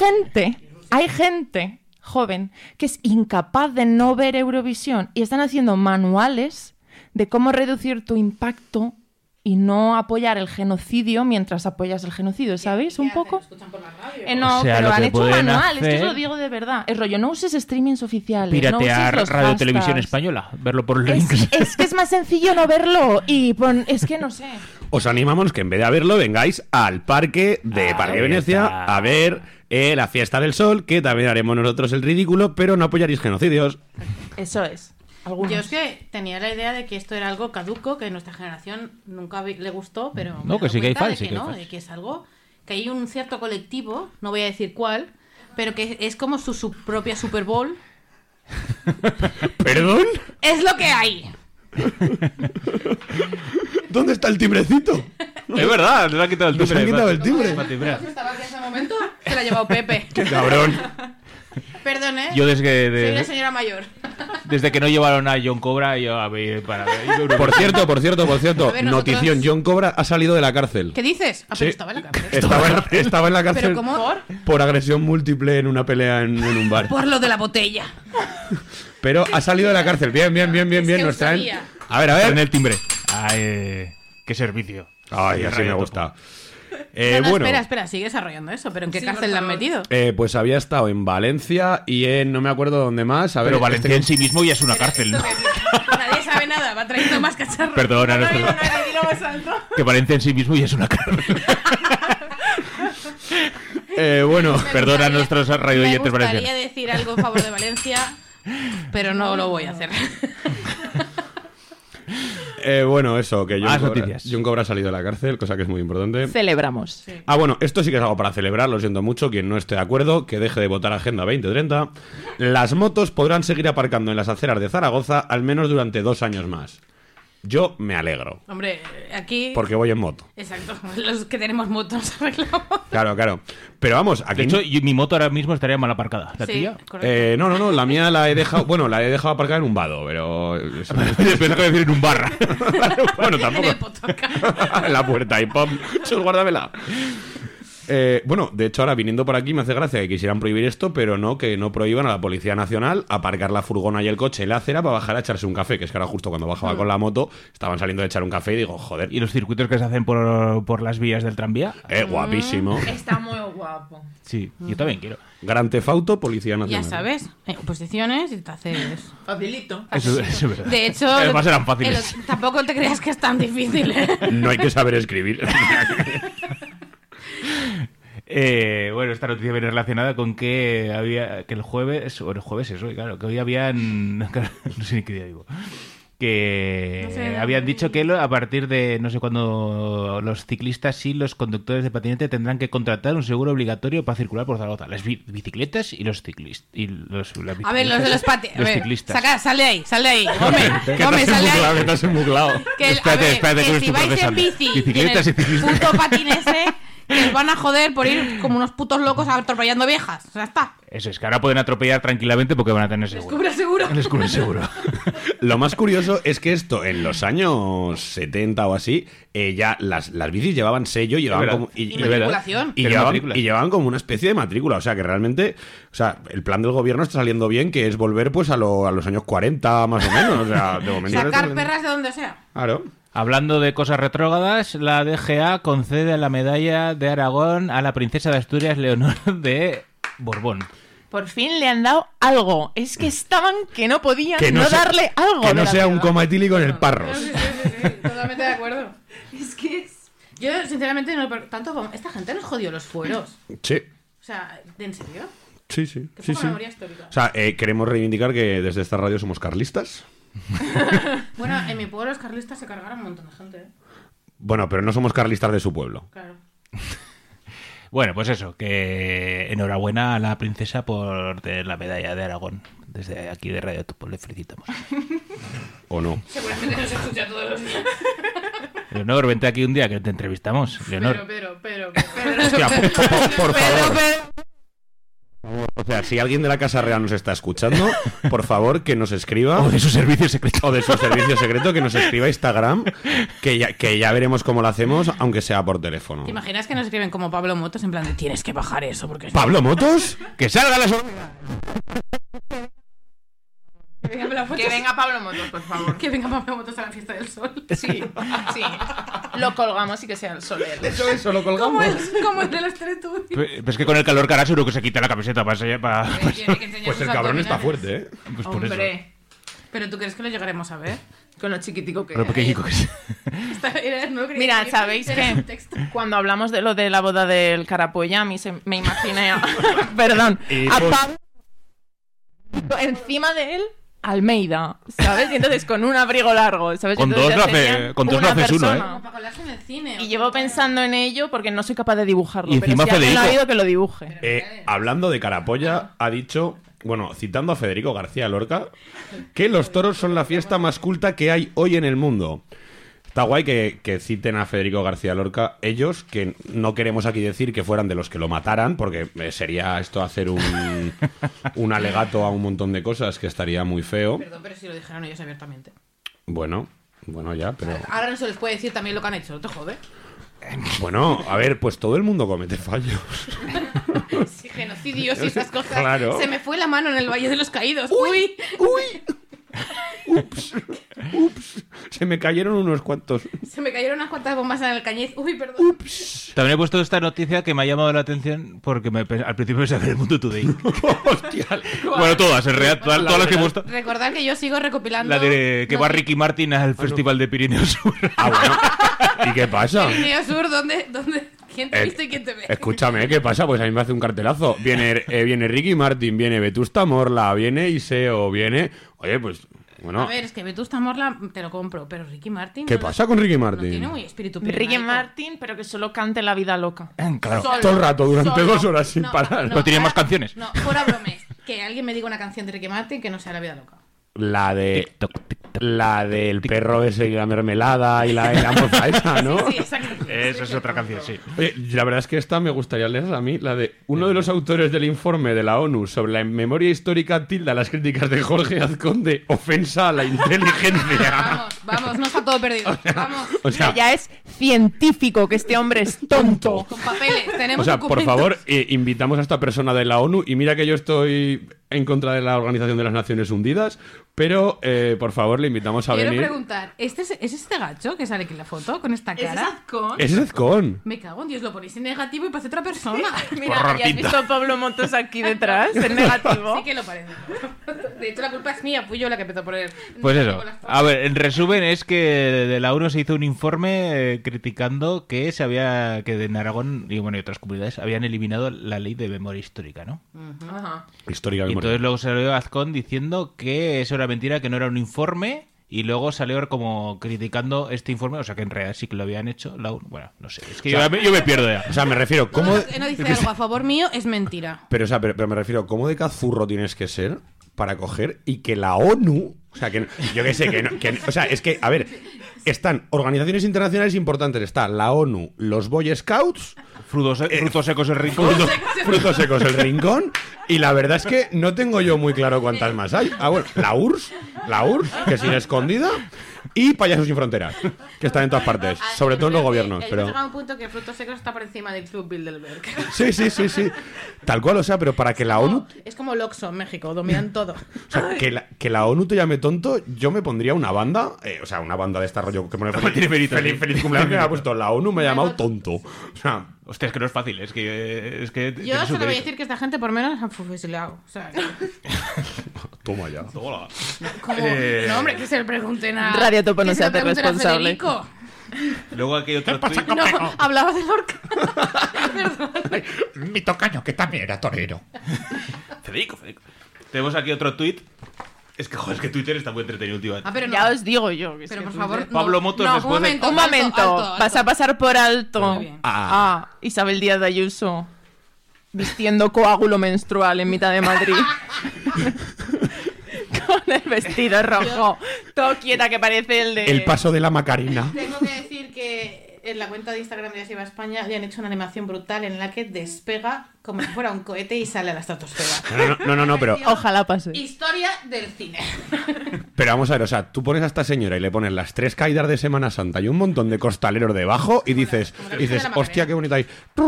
gente joven que es incapaz de no ver Eurovisión y están haciendo manuales de cómo reducir tu impacto y no apoyar el genocidio mientras apoyas el genocidio, ¿sabéis? Un poco. No, O sea, pero lo han que hecho pueden manual, esto os hacer- lo digo de verdad. Es rollo, no uses streamings oficiales, Piratear no uses los Radio Televisión hashtags. Española, verlo por links. Es que es más sencillo no verlo y es que no sé. Os animamos que en vez de verlo vengáis al parque de Parque ahí Venecia está. a ver la Fiesta del Sol, que también haremos nosotros el ridículo, pero no apoyaréis genocidios. Eso es. Algunos. Yo es que tenía la idea de que esto era algo caduco, que a nuestra generación nunca le gustó, pero No, me he que dado sí que hay cuenta fans, de sí que que hay no, fans. de que es algo que hay un cierto colectivo, no voy a decir cuál, pero que es como su propia Super Bowl. ¿Perdón? Es lo que hay. ¿Dónde está el timbrecito? Es verdad, nos han quitado el Nos timbre. han quitado el timbre. Para timbrear. Estaba aquí en ese momento, se la ha llevado Pepe. ¡Qué cabrón! Perdón, ¿eh? Yo Soy una señora mayor. desde que no llevaron a John Cobra, yo a ver, para ver. Por cierto, A ver, nosotros- notición, John Cobra ha salido de la cárcel. ¿Qué dices? Ah, pero Sí. estaba en la cárcel. Estaba en la cárcel Pero ¿cómo? por agresión múltiple en una pelea en un bar. Por lo de la botella. Pero ha salido de la cárcel. Bien. que Nos lo traen... sabía. A ver. En el timbre. Ay, qué servicio. Ay, así me Radio gusta. No, Bueno, espera, sigue desarrollando eso. ¿Pero en qué cárcel la han metido? pues había estado en Valencia y en no me acuerdo dónde más. A ver, Pero Valencia en sí mismo ya es una cárcel, ¿no? Nadie sabe nada, va trayendo más cacharros. Perdona, No nuestro- digo nada, dilo más alto. que Valencia en sí mismo ya es una cárcel. Bueno, Perdona a nuestros Me radioyentes gustaría valencianos. decir algo en favor de Valencia, pero no lo voy a hacer. bueno, eso, que Más noticias. John Cobra ha salido de la cárcel, cosa que es muy importante. Celebramos. Ah, bueno, esto sí que es algo para celebrar, lo siento mucho, quien no esté de acuerdo, que deje de votar Agenda 2030. Las motos podrán seguir aparcando en las aceras de Zaragoza al menos durante 2 años más. Yo me alegro, Hombre, aquí... porque voy en moto. Exacto, los que tenemos motos arreglamos. Claro. Pero vamos, De aquí... hecho, mi moto ahora mismo estaría mal aparcada. ¿La Sí, tuya? correcto. No, la mía la he dejado... Bueno, la he dejado aparcada en un vado, pero... Pensaba que iba a decir en un barra. bueno, En tampoco... el Potoca. en la puerta y pop, chus, guárdamela. Bueno, de hecho ahora viniendo por aquí me hace gracia que quisieran prohibir esto, pero no, que no prohíban a la Policía Nacional aparcar la furgona y el coche en la acera para bajar a echarse un café, que es que ahora justo cuando bajaba con la moto estaban saliendo de echar un café y digo, joder, ¿Y los circuitos que se hacen por las vías del tranvía? guapísimo. Está muy guapo. Sí, yo también quiero. Gran Tefauto, Policía Nacional. Ya sabes, oposiciones y te haces... Facilito. Eso es verdad. De hecho, Además eran fáciles. tampoco te creas que es tan difícil, ¿eh? No hay que saber escribir. Bueno, esta noticia viene relacionada con que el jueves es hoy, claro, que hoy habían, no sé ni qué día digo, que No sé, habían dicho que a partir de no sé cuándo los ciclistas y los conductores de patinete tendrán que contratar un seguro obligatorio para circular por Zaragoza. Las bicicletas y los ciclistas. A ver, los de los ciclistas. Sal de ahí. Come, sal de ahí. Que te has embuclado. Que, Espérate, que que si estoy vais en procesando. bici Bicicletas y y en el ciclistas. puto patinese, que os van a joder por ir como unos putos locos atropellando viejas. O sea, está. Eso es, que ahora pueden atropellar tranquilamente porque van a tener seguro. Cubre seguro. Les cubre seguro. Lo más curioso es que esto, en los años 70 o así, ya las bicis llevaban sello, llevaban verdad. como... Y matriculación. Y Pero llevaban, matrícula. y llevaban como una especie de matrícula. O sea, que realmente... O sea, el plan del gobierno está saliendo bien, que es volver pues a los años 40, más o menos. O sea, de momento... Sacar perras de donde sea. Claro. Hablando de cosas retrógradas, la DGA concede la medalla de Aragón a la princesa de Asturias Leonor de Borbón. Por fin le han dado algo. Es que estaban que no podían Que no sea- darle algo. Que de no la sea un ciudad. coma etílico en el Parros. Sí, totalmente de acuerdo. Es que es... Yo, sinceramente, no... Tanto... Esta gente nos jodió los fueros. Sí. O sea, ¿en serio? Sí, sí. Qué Sí, poca sí. memoria histórica. O sea, queremos reivindicar que desde esta radio somos carlistas. Bueno, en mi pueblo los carlistas se cargaron un montón de gente, ¿eh? Bueno, pero no somos carlistas de su pueblo. Claro. Bueno, pues eso, que enhorabuena a la princesa por tener la medalla de Aragón. Desde aquí de Radio Topo le felicitamos. ¿O no? Seguramente nos escucha todos los días. Leonor, vente aquí un día que te entrevistamos. Leonor. Pero... Hostia, por favor. O sea, si alguien de la Casa Real nos está escuchando, por favor que nos escriba. O de su servicio secreto. O de su servicio secreto, que nos escriba a Instagram, que ya veremos cómo lo hacemos, aunque sea por teléfono. ¿Te imaginas que nos escriben como Pablo Motos en plan de tienes que bajar eso porque... ¿Pablo Motos? ¡Que salga la hormigas! Que venga Pablo Motos, por favor. Que venga Pablo Motos a la fiesta del sol. Sí. Lo colgamos y que sea el sol. Eso lo colgamos. Como el de los Teletubbies. Pero es que con el calor que hará seguro que se quita la camiseta para... Tiene que enseñar Pues sus el cabrón está abdominales. fuerte, ¿eh? Pues por eso. Hombre, Pero ¿tú crees que lo llegaremos a ver? con lo chiquitico que Pero pequeñico que es. Mira, ¿sabéis que cuando hablamos de lo de la boda del Carapolla, a mí me imaginé perdón, Y a pues- Pablo encima de él Almeida, ¿sabes? Y entonces con un abrigo largo, ¿sabes? Con Entonces dos ya lo hace- serían con dos lo una haces uno, persona. Para colarse en el cine. Y llevo pensando en ello porque no soy capaz de dibujarlo. Y pero encima si alguien Federico. ha habido que lo dibuje. Hablando de Carapolla, ha dicho, bueno, citando a Federico García Lorca, que los toros son la fiesta más culta que hay hoy en el mundo. Está guay que citen a Federico García Lorca ellos, que no queremos aquí decir que fueran de los que lo mataran, porque sería esto hacer un alegato a un montón de cosas que estaría muy feo. Perdón, pero si lo dijeron ellos abiertamente. Bueno ya, pero... Ahora no se les puede decir también lo que han hecho, no te jode. Bueno, a ver, pues todo el mundo comete fallos. Sí, genocidios y esas cosas. Claro. Se me fue la mano en el Valle de los Caídos. ¡Uy! Ups, se me cayeron unos cuantos. Se me cayeron unas cuantas bombas en el cañiz. ¡Uy, perdón! También he puesto esta noticia que me ha llamado la atención porque al principio pensaba ver el Mundo Today. Hostia. Bueno, todas, en realidad, todas las que he puesto. Recordad que yo sigo recopilando... La de que va Ricky Martin al Festival de Pirineo Sur. Ah, bueno. ¿Y qué pasa? Pirineo Sur, ¿dónde? ¿Quién te ha visto y quién te ve? Escúchame, ¿qué pasa? Pues a mí me hace un cartelazo. Viene Ricky Martin, viene Vetusta Morla, viene Iseo, viene... Oye, pues, bueno... A ver, es que Vetusta Morla te lo compro, pero Ricky Martin... ¿Qué pasa con Ricky No Martin? tiene muy espíritu Ricky pirenaico. Martin, pero que solo cante La vida loca. Claro. Solo, Todo el rato, durante solo. 2 horas sin parar. ¿No tiene ahora- más canciones? No, fuera bromes. Que alguien me diga una canción de Ricky Martin que no sea La vida loca. La de... TikTok, TikTok. La del perro ese y la mermelada y la moza esa, ¿no? Sí, exacto. Esa es otra canción, sí. Oye, la verdad es que esta me gustaría leerla a mí, la de uno de los autores del informe de la ONU sobre la memoria histórica tilda las críticas de Jorge Azcón de ofensa a la inteligencia. Vamos, no está todo perdido. Vamos, O sea, Ya es científico que este hombre es tonto. con papeles, tenemos o sea, por documentos. favor, invitamos a esta persona de la ONU y mira que yo estoy en contra de la Organización de las Naciones Hundidas, pero por favor le invitamos a Quiero venir. preguntar, ¿es este gacho que sale aquí en la foto con esta ¿Ese es cara? Azcón? Ese es Azcón. Me cago en Dios, lo ponéis en negativo y parece otra persona. Mira, ¿ya has visto a Pablo Motos aquí detrás? En negativo. Sí que lo parece. De hecho, la culpa es mía, fui yo la que empezó a poner... Pues eso. con las fotos. A ver, en resumen es que de la ONU se hizo un informe criticando que que en Aragón y bueno y otras comunidades habían eliminado la ley de memoria histórica, ¿no? Ajá. Histórica Y memoria. entonces luego salió Azcón diciendo que eso era mentira, que no era un informe y luego salió como criticando este informe, o sea que en realidad sí que lo habían hecho. Bueno, no sé, es que yo me pierdo ya. O sea, me refiero, ¿cómo? Todo lo que no dice algo a favor mío es mentira. Pero, o sea, pero me refiero, ¿cómo de cazurro tienes que ser para coger y que la ONU, o sea, que yo qué sé, o sea, es que, a ver, están organizaciones internacionales importantes, está la ONU, los Boy Scouts, Frutos secos el rincón. Frutos secos el rincón, y la verdad es que no tengo yo muy claro cuántas más hay. Ah, bueno, la URSS, que sigue escondida, y Payasos sin Fronteras, que están en todas partes, sobre todo en los gobiernos. Pero llega un punto que Frutos Secos está por encima del Club Bilderberg. Sí. Tal cual, o sea, pero para que la ONU... Es como Loxo en México, dominan todo. O sea, que la ONU te llame tonto, yo me pondría una banda, o sea, una banda de esta rollo que pone feliz cumpleaños, que me ha puesto la ONU, me ha llamado tonto. O sea... Hostia, es que no es fácil, es que yo solo voy a decir que esta gente por menos han fusilado. O sea, Toma ya. Hola. No, hombre, que se le pregunten a... Radio Topo no se hace responsable. Luego aquí hay otro tuit. No, hablaba de Lorca. Perdón. Mi tocaño, que también era torero. Federico. Tenemos aquí otro tuit. Es que Twitter está muy entretenido últimamente. Pero no. Ya os digo yo. Que Pero es que por favor, Pablo Motos no, después de... Un momento, alto. vas a pasar por alto Muy bien. a Isabel Díaz de Ayuso vistiendo coágulo menstrual en mitad de Madrid. Con el vestido rojo. Todo quieta que parece el de... El paso de la Macarena. Tengo que decir que en la cuenta de Instagram de Así va España le han hecho una animación brutal en la que despega como si fuera un cohete y sale a la estratosfera. No, pero... Ojalá pase. Historia del cine. Pero vamos a ver, o sea, tú pones a esta señora y le pones las 3 caídas de Semana Santa y un montón de costaleros debajo y dices, hostia, qué bonita ahí.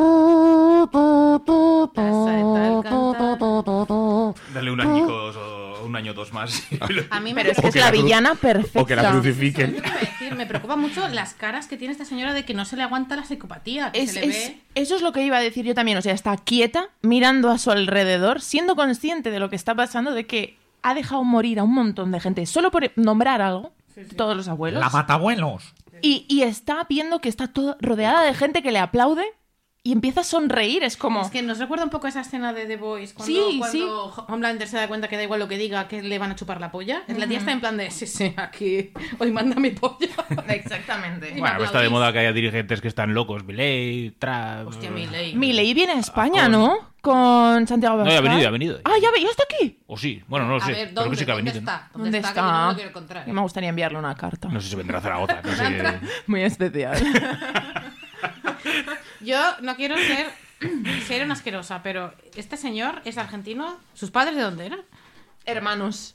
Dale un añicos o un año o dos más. A mí Pero es que es la villana perfecta. O que la crucifiquen. Me preocupa mucho las caras que tiene esta señora de que no se le aguanta la psicopatía. Que se le ve... Eso es lo que iba a decir yo también. O sea, está quieta, mirando a su alrededor, siendo consciente de lo que está pasando, de que ha dejado morir a un montón de gente solo por nombrar algo. Todos los abuelos. La matabuelos. Y está viendo que está todo rodeada de gente que le aplaude y empieza a sonreír. Es como... Es que nos recuerda un poco a esa escena de The Boys cuando, Sí. cuando Homelander se da cuenta que da igual lo que diga, que le van a chupar la polla. La tía está en plan de, sí, aquí hoy manda mi polla. Exactamente. Bueno, pues está de moda que haya dirigentes que están locos. Milei, Trump... Hostia, Milei. Milei viene a España, ¿no? Con Santiago No, Abascal. ya ha venido. Ah, ya está aquí. O sí, bueno, no lo A sé. ver, Creo que ¿dónde, sí que ha ¿dónde venido. está? ¿Dónde Que está? yo no lo quiero encontrar. Me gustaría enviarle una carta. No sé si vendrá a Zaragoza. No sé. Muy especial. Yo no quiero ser una asquerosa, pero este señor es argentino. ¿Sus padres de dónde eran? Hermanos.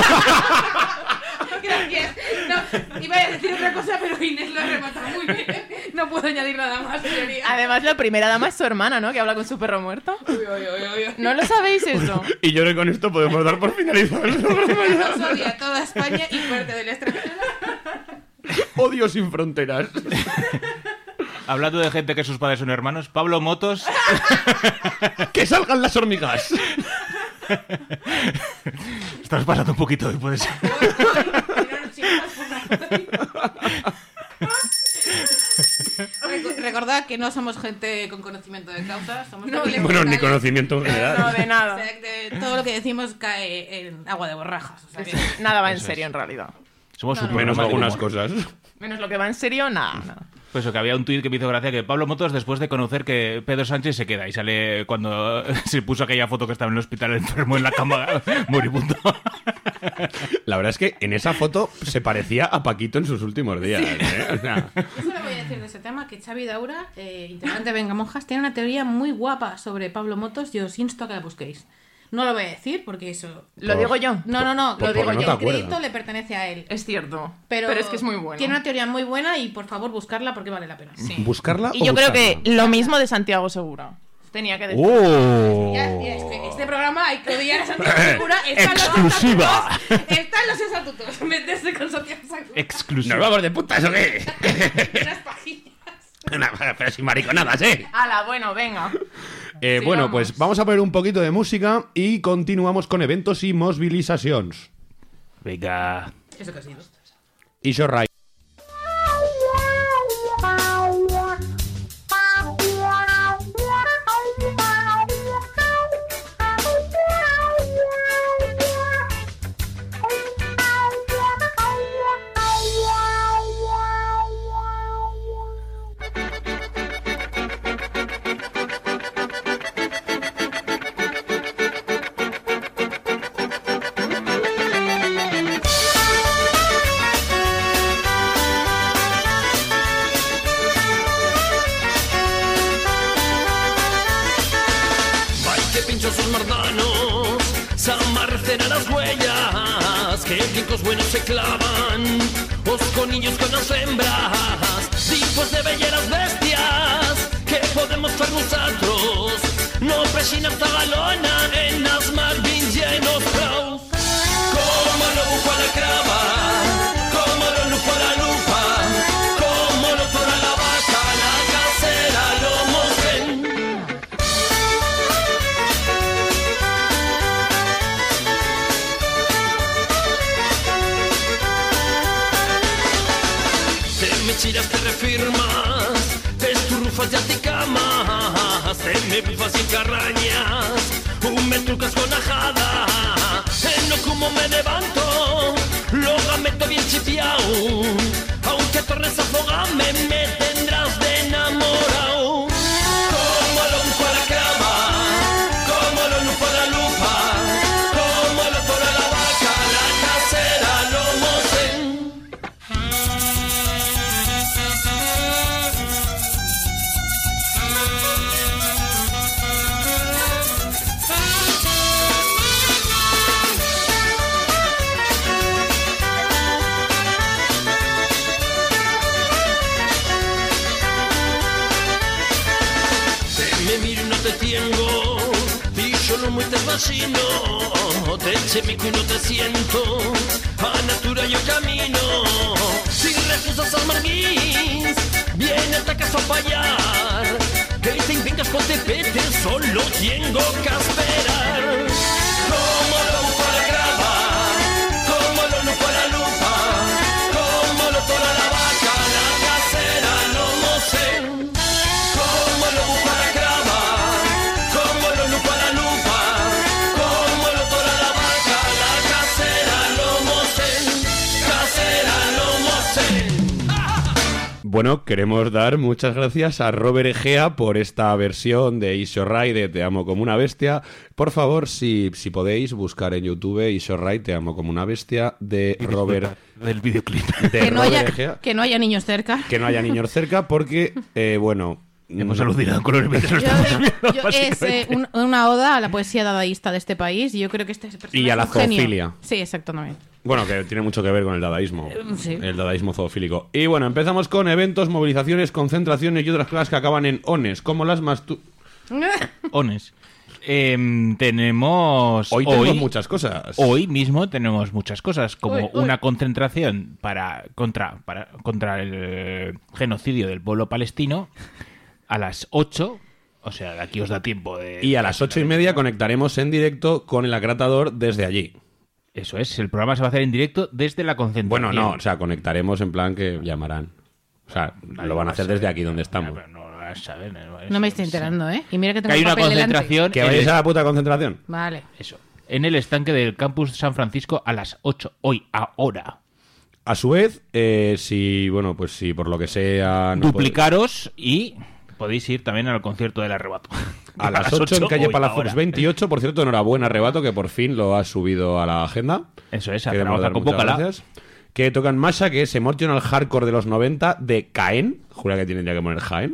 Gracias. No, iba a decir otra cosa, pero Inés lo ha rematado muy bien. No puedo añadir nada más, señoría. Además, la primera dama es su hermana, ¿no? Que habla con su perro muerto. ¿No lo sabéis eso? Y yo creo que con esto podemos dar por finalizado el programa. Nos odia toda España y parte del extranjero. Odio sin fronteras. Hablando de gente que sus padres son hermanos, Pablo Motos... ¡Que salgan las hormigas! Estás pasando un poquito de puede ser. Recordad que no somos gente con conocimiento de causa, somos Bueno, ni conocimiento en general. No, de nada. O sea, todo lo que decimos cae en agua de borrajas. O sea, que... Nada va en serio, en realidad. Somos un Menos programa de algunas humor. cosas. Menos lo que va en serio, nada. Pues eso, que había un tuit que me hizo gracia que Pablo Motos, después de conocer que Pedro Sánchez se queda y sale cuando se puso aquella foto que estaba en el hospital enfermo en la cama moribundo. La verdad es que en esa foto se parecía a Paquito en sus últimos días. O sea, Yo solo voy a decir de ese tema que Xavi Daura, integrante de Venga Monjas, tiene una teoría muy guapa sobre Pablo Motos y os insto a que la busquéis. No lo voy a decir porque eso... ¿Lo digo yo? No, Por- lo digo porque no yo. te El crédito acuerdas. le pertenece a él. Es cierto. Pero es que es muy bueno. Tiene una teoría muy buena y por favor buscarla porque vale la pena. Sí. ¿buscarla Y o yo creo que buscarla? lo mismo de Santiago Segura. Tenía que decir. ¡Oh! Este programa hay que odiar a Santiago Segura. ¡Exclusiva! Están los estatutos. Meterse con Santiago Segura. Exclusivo. ¿Nos vamos de putas o qué? Unas pajillas. Pero sin mariconadas, ¿eh? Hala, bueno, venga. Bueno, Sigamos. pues vamos a poner un poquito de música y continuamos con eventos y movilizaciones. Venga. Eso que ha sido. Y Shorray. mardanos s'amarrecen a las huellas, que ricos buenos se clavan, os conillos con las hembras, tipos de belleras bestias, que podemos fer nosaltres, no presinan tagalona en las marvins llenos praus, como lo bufo a la crava, como lo lupo a la lupa, como lo tora la vaca, la casera, lo mostren. Te me chiras, te refirmas, te esturrufas, ya te camas, te me bufas y carrañas, me trucas con ajada, no como me levanto, luego meto bien chipiao, aunque torres afogame, me tendrás de enamorado. Como lo lupo a la crava, como lo lupo a la lupa, como lo tora la vaca, la casera, lo mocen. Me miro y no te tengo, y solo muy te fascino, te chemico y no te siento, a natura yo camino, si refusas al marguís, viene hasta casa a fallar, que te vengas con tepete, solo tengo que esperar, como lo lupo a la grava, como lo lupo a la lupa, como lo tora la vaca, la casera, no mocen, como lo lupo a la grava, como lo lupo a la lupa, como lo tora la vaca, la casera, no mocen, casera, no mocen. Bueno, queremos dar muchas gracias a Robert Egea por esta versión de Is Alright de Te amo como una bestia. Por favor, si podéis buscar en YouTube Is Alright, Te amo como una bestia de Robert. Del videoclip. De Que no, Robert haya, Egea. que no haya niños cerca. Que no haya niños cerca porque, bueno... Hemos alucinado con los vídeos. Es una oda a la poesía dadaísta de este país y yo creo que este personaje Y a la es un genio. zoofilia. Sí, exactamente. Bueno, que tiene mucho que ver con el dadaísmo. Sí. El dadaísmo zoofílico. Y bueno, empezamos con eventos, movilizaciones, concentraciones y otras cosas que acaban en ones, como las Ones. Tenemos... Hoy tenemos muchas cosas. Hoy mismo tenemos muchas cosas, como Hoy. una concentración contra el genocidio del pueblo palestino a las 8, o sea, de aquí os da tiempo de... Y a las 8:30 conectaremos en directo con el acratador desde allí. Eso es, el programa se va a hacer en directo desde la concentración. Bueno, no, o sea, conectaremos en plan que llamarán. O sea, lo van a hacer desde aquí donde estamos. No me estoy enterando, ¿eh? Y mira que tengo hay el una papel delante. concentración... Que vayáis a la puta concentración. Vale. Eso. En el estanque del campus San Francisco a las 8, hoy, ahora. A su vez, si por lo que sea... no Duplicaros y podéis ir también al concierto del Arrebato. A las 8 en calle hoy, Palafox ahora. 28. Por cierto, enhorabuena, Arrebato, que por fin lo has subido a la agenda. Eso es, Queremos Zaragoza, dar muchas convócala. gracias. Que tocan Masha, que es Emotional Hardcore de los 90, de Caen. Jura que tienen ya que poner Jaén.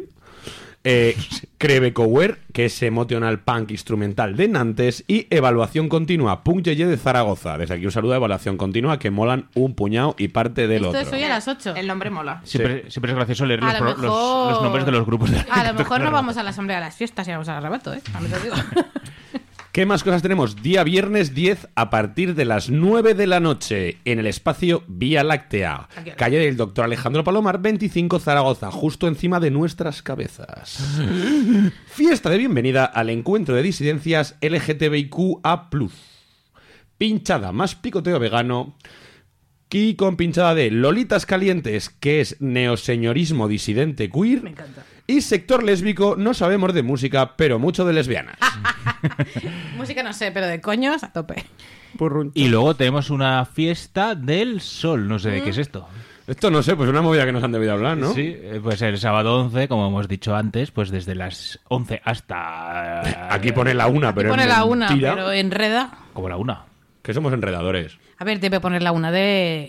Crebecower, que es Emotional Punk Instrumental de Nantes. Y Evaluación Continua, Punk Yeye de Zaragoza. Desde aquí un saludo a Evaluación Continua, que molan un puñado y parte del Esto otro. es hoy a las 8. El nombre mola. Siempre es gracioso leer A lo los mejor- nombres de los grupos. A lo mejor no vamos a la asamblea de las fiestas y vamos al arrebato, ¿eh? A mí te digo. ¿Qué más cosas tenemos? Día viernes 10 a partir de las 9 de la noche en el espacio Vía Láctea, calle del Dr. Alejandro Palomar 25 Zaragoza, justo encima de nuestras cabezas. Fiesta de bienvenida al encuentro de disidencias LGTBIQA+. Pinchada más picoteo vegano y con pinchada de Lolitas Calientes, que es neoseñorismo disidente queer. Me encanta. Y sector lésbico, no sabemos de música, pero mucho de lesbianas. Música no sé, pero de coños a tope. Y luego tenemos una fiesta del sol. No sé de qué es esto. Esto no sé, pues una movida que nos han debido hablar, ¿no? Sí, pues el sábado 11, como hemos dicho antes, pues desde las 11 hasta... Aquí pone la una, pero Pone es la una, mentira. pero enreda. Como la una. Que somos enredadores. A ver, debe poner la una de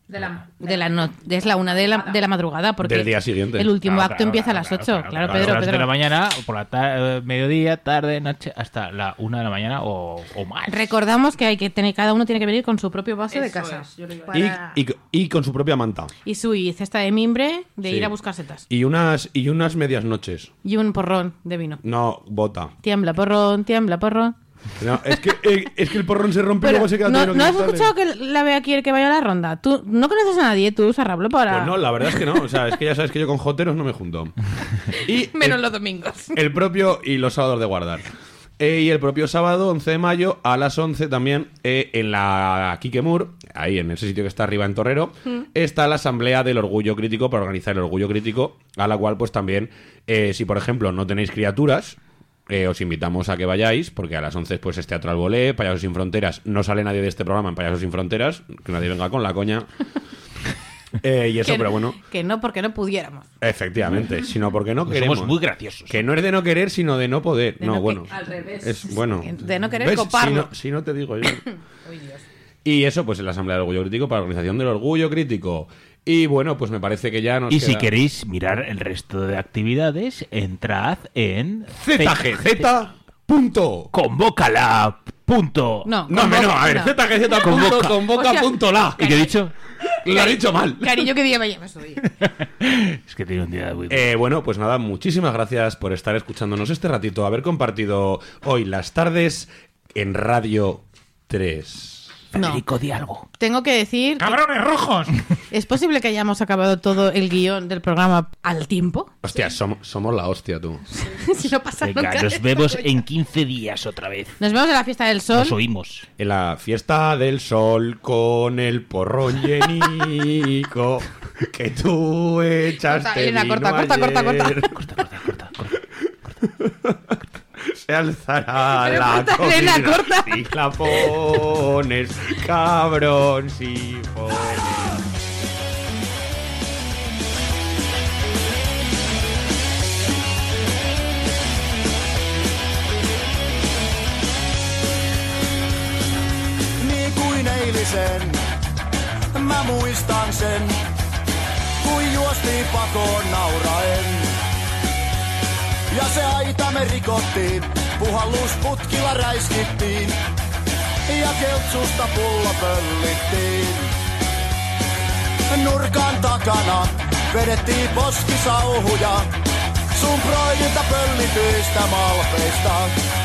Es la 1 de la madrugada, porque del día siguiente. el último acto empieza a las 8. Claro, Pedro. A las 8 de la mañana, por la mediodía, tarde, noche, hasta la 1 de la mañana o más. Recordamos que cada uno tiene que venir con su propio vaso de casa. Y con su propia manta. Y su cesta de mimbre de Sí. ir a buscar setas. Y unas medias noches. Y un porrón de vino. No, bota. Tiembla porrón. No, es que el porrón se rompe y Pero, luego se queda ¿no todo lo has que sale. escuchado que la Bea quiere que vaya a la ronda? Tú no conoces a nadie, tú usas Rablo para... Pues no, la verdad es que no. O sea, es que ya sabes que yo con joteros no me junto. Y Menos los domingos. el propio y los sábados de guardar. Y el propio sábado, 11 de mayo, a las 11 también, en la Kikemur, ahí en ese sitio que está arriba en Torrero, está la asamblea del Orgullo Crítico para organizar el Orgullo Crítico, a la cual pues también, si por ejemplo no tenéis criaturas, os invitamos a que vayáis, porque a las 11 pues es Teatro Albolé, Payasos Sin Fronteras. No sale nadie de este programa en Payasos Sin Fronteras, que nadie venga con la coña. Y eso, pero bueno. Que no, porque no pudiéramos. Efectivamente, sino porque no Pues queremos. somos muy graciosos. Que no es de no querer, sino de no poder. De no, no bueno. Al revés. Es bueno. De no querer ¿Ves? coparlo. Si no te digo yo. Y eso, pues en la Asamblea del Orgullo Crítico para la organización del Orgullo Crítico. Y bueno, pues me parece que ya nos Y queda... si queréis mirar el resto de actividades, entrad en ZGZ.convócala. No, A ver, ZGZ.convoca.la. ¿Y qué he dicho? Lo ha dicho mal. Cariño, que día me llamas hoy. Es que tiene un día muy... Bueno, pues nada, muchísimas gracias por estar escuchándonos este ratito, haber compartido hoy las tardes en Radio 3. Federico, di algo. Tengo que decir... ¡Cabrones rojos! ¿Es posible que hayamos acabado todo el guión del programa al tiempo? Hostia, somos la hostia, tú. Si no pasa Venga, nunca. nos vemos en 15 días otra vez. Nos vemos en la fiesta del sol. Nos oímos. En la fiesta del sol con el porrón llenico que tú echaste Elena, vino corta. ayer. Corta. Se alzará Pero la corta, cocina Elena, corta. si la pones, cabrón, si pones. Niin kuin eilisen, mä muistan sen, kuin juostiin pakoon nauraen. Ja se aita me rikottiin, puhallusputkilla räiskittiin, ja keltsusta pullo pöllittiin. Nurkan takana vedettiin poskisauhuja, sun broidilta pöllityistä malpeista.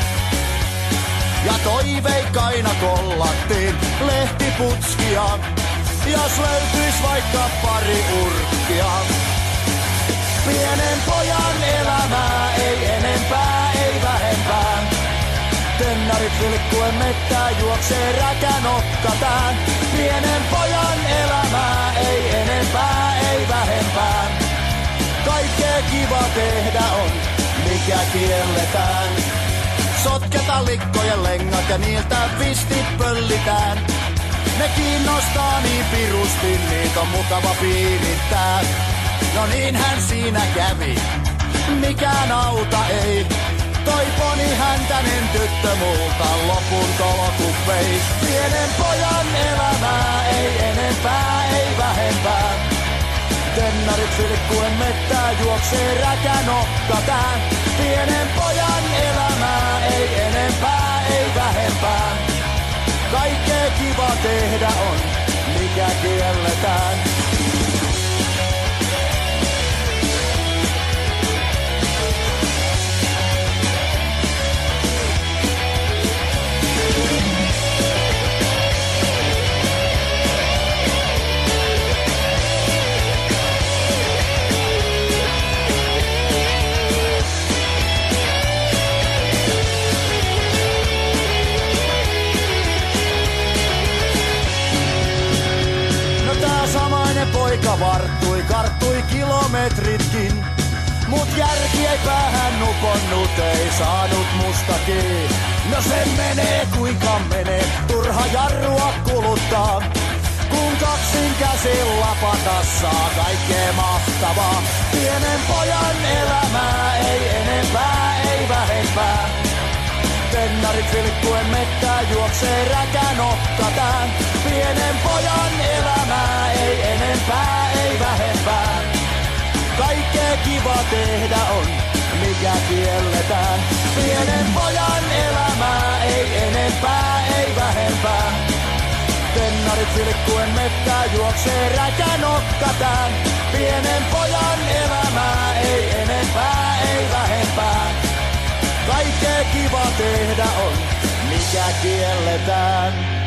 Ja toiveikkaina kollattiin lehtiputskia, jos löytyis vaikka pari urkkia. Pienen pojan elämää, ei enempää, ei vähempää. Tennarit vilkkuen mettää, juoksee räkänokkataan. Pienen pojan elämää, ei enempää, ei vähempää. Kaikkea kiva tehdä on, mikä kielletään. Sotketa likkojen lengat ja niiltä vistit pöllitään. Ne kiinnostaa niin pirusti, niitä on mukava piirittää. No niinhän siinä kävi, mikään auta ei. Toi poni häntänen tyttö multa lopun tolokun vei. Pienen pojan elämää, ei enempää, ei vähempää. Tennarit vilkkuen mettää, juoksee räkänokkataan. Pienen pojan elämää, ei enempää, ei vähempää. Kaikkea kiva tehdä on, mikä kielletään. Poika varttui, karttui kilometritkin. Mut järki ei päähän nuponnut, ei saanut mustakin. No se menee kuinka menee, turha jarrua kuluttaa. Kun kaksin käsin lapata saa kaikkea mahtavaa. Pienen pojan elämää, ei enempää, ei vähempää. Tennarit vilkkuen mettää, juoksee räkänokkataan. Pienen pojan elämää, ei tehdä on, mikä kielletään. Pienen pojan elämää, ei enempää, ei vähempää. Tennarit vilkkuen mettää juoksee räkänokkataan. Pienen pojan elämää, ei enempää, ei vähempää. Kaikkea kiva tehdä on, mikä kielletään.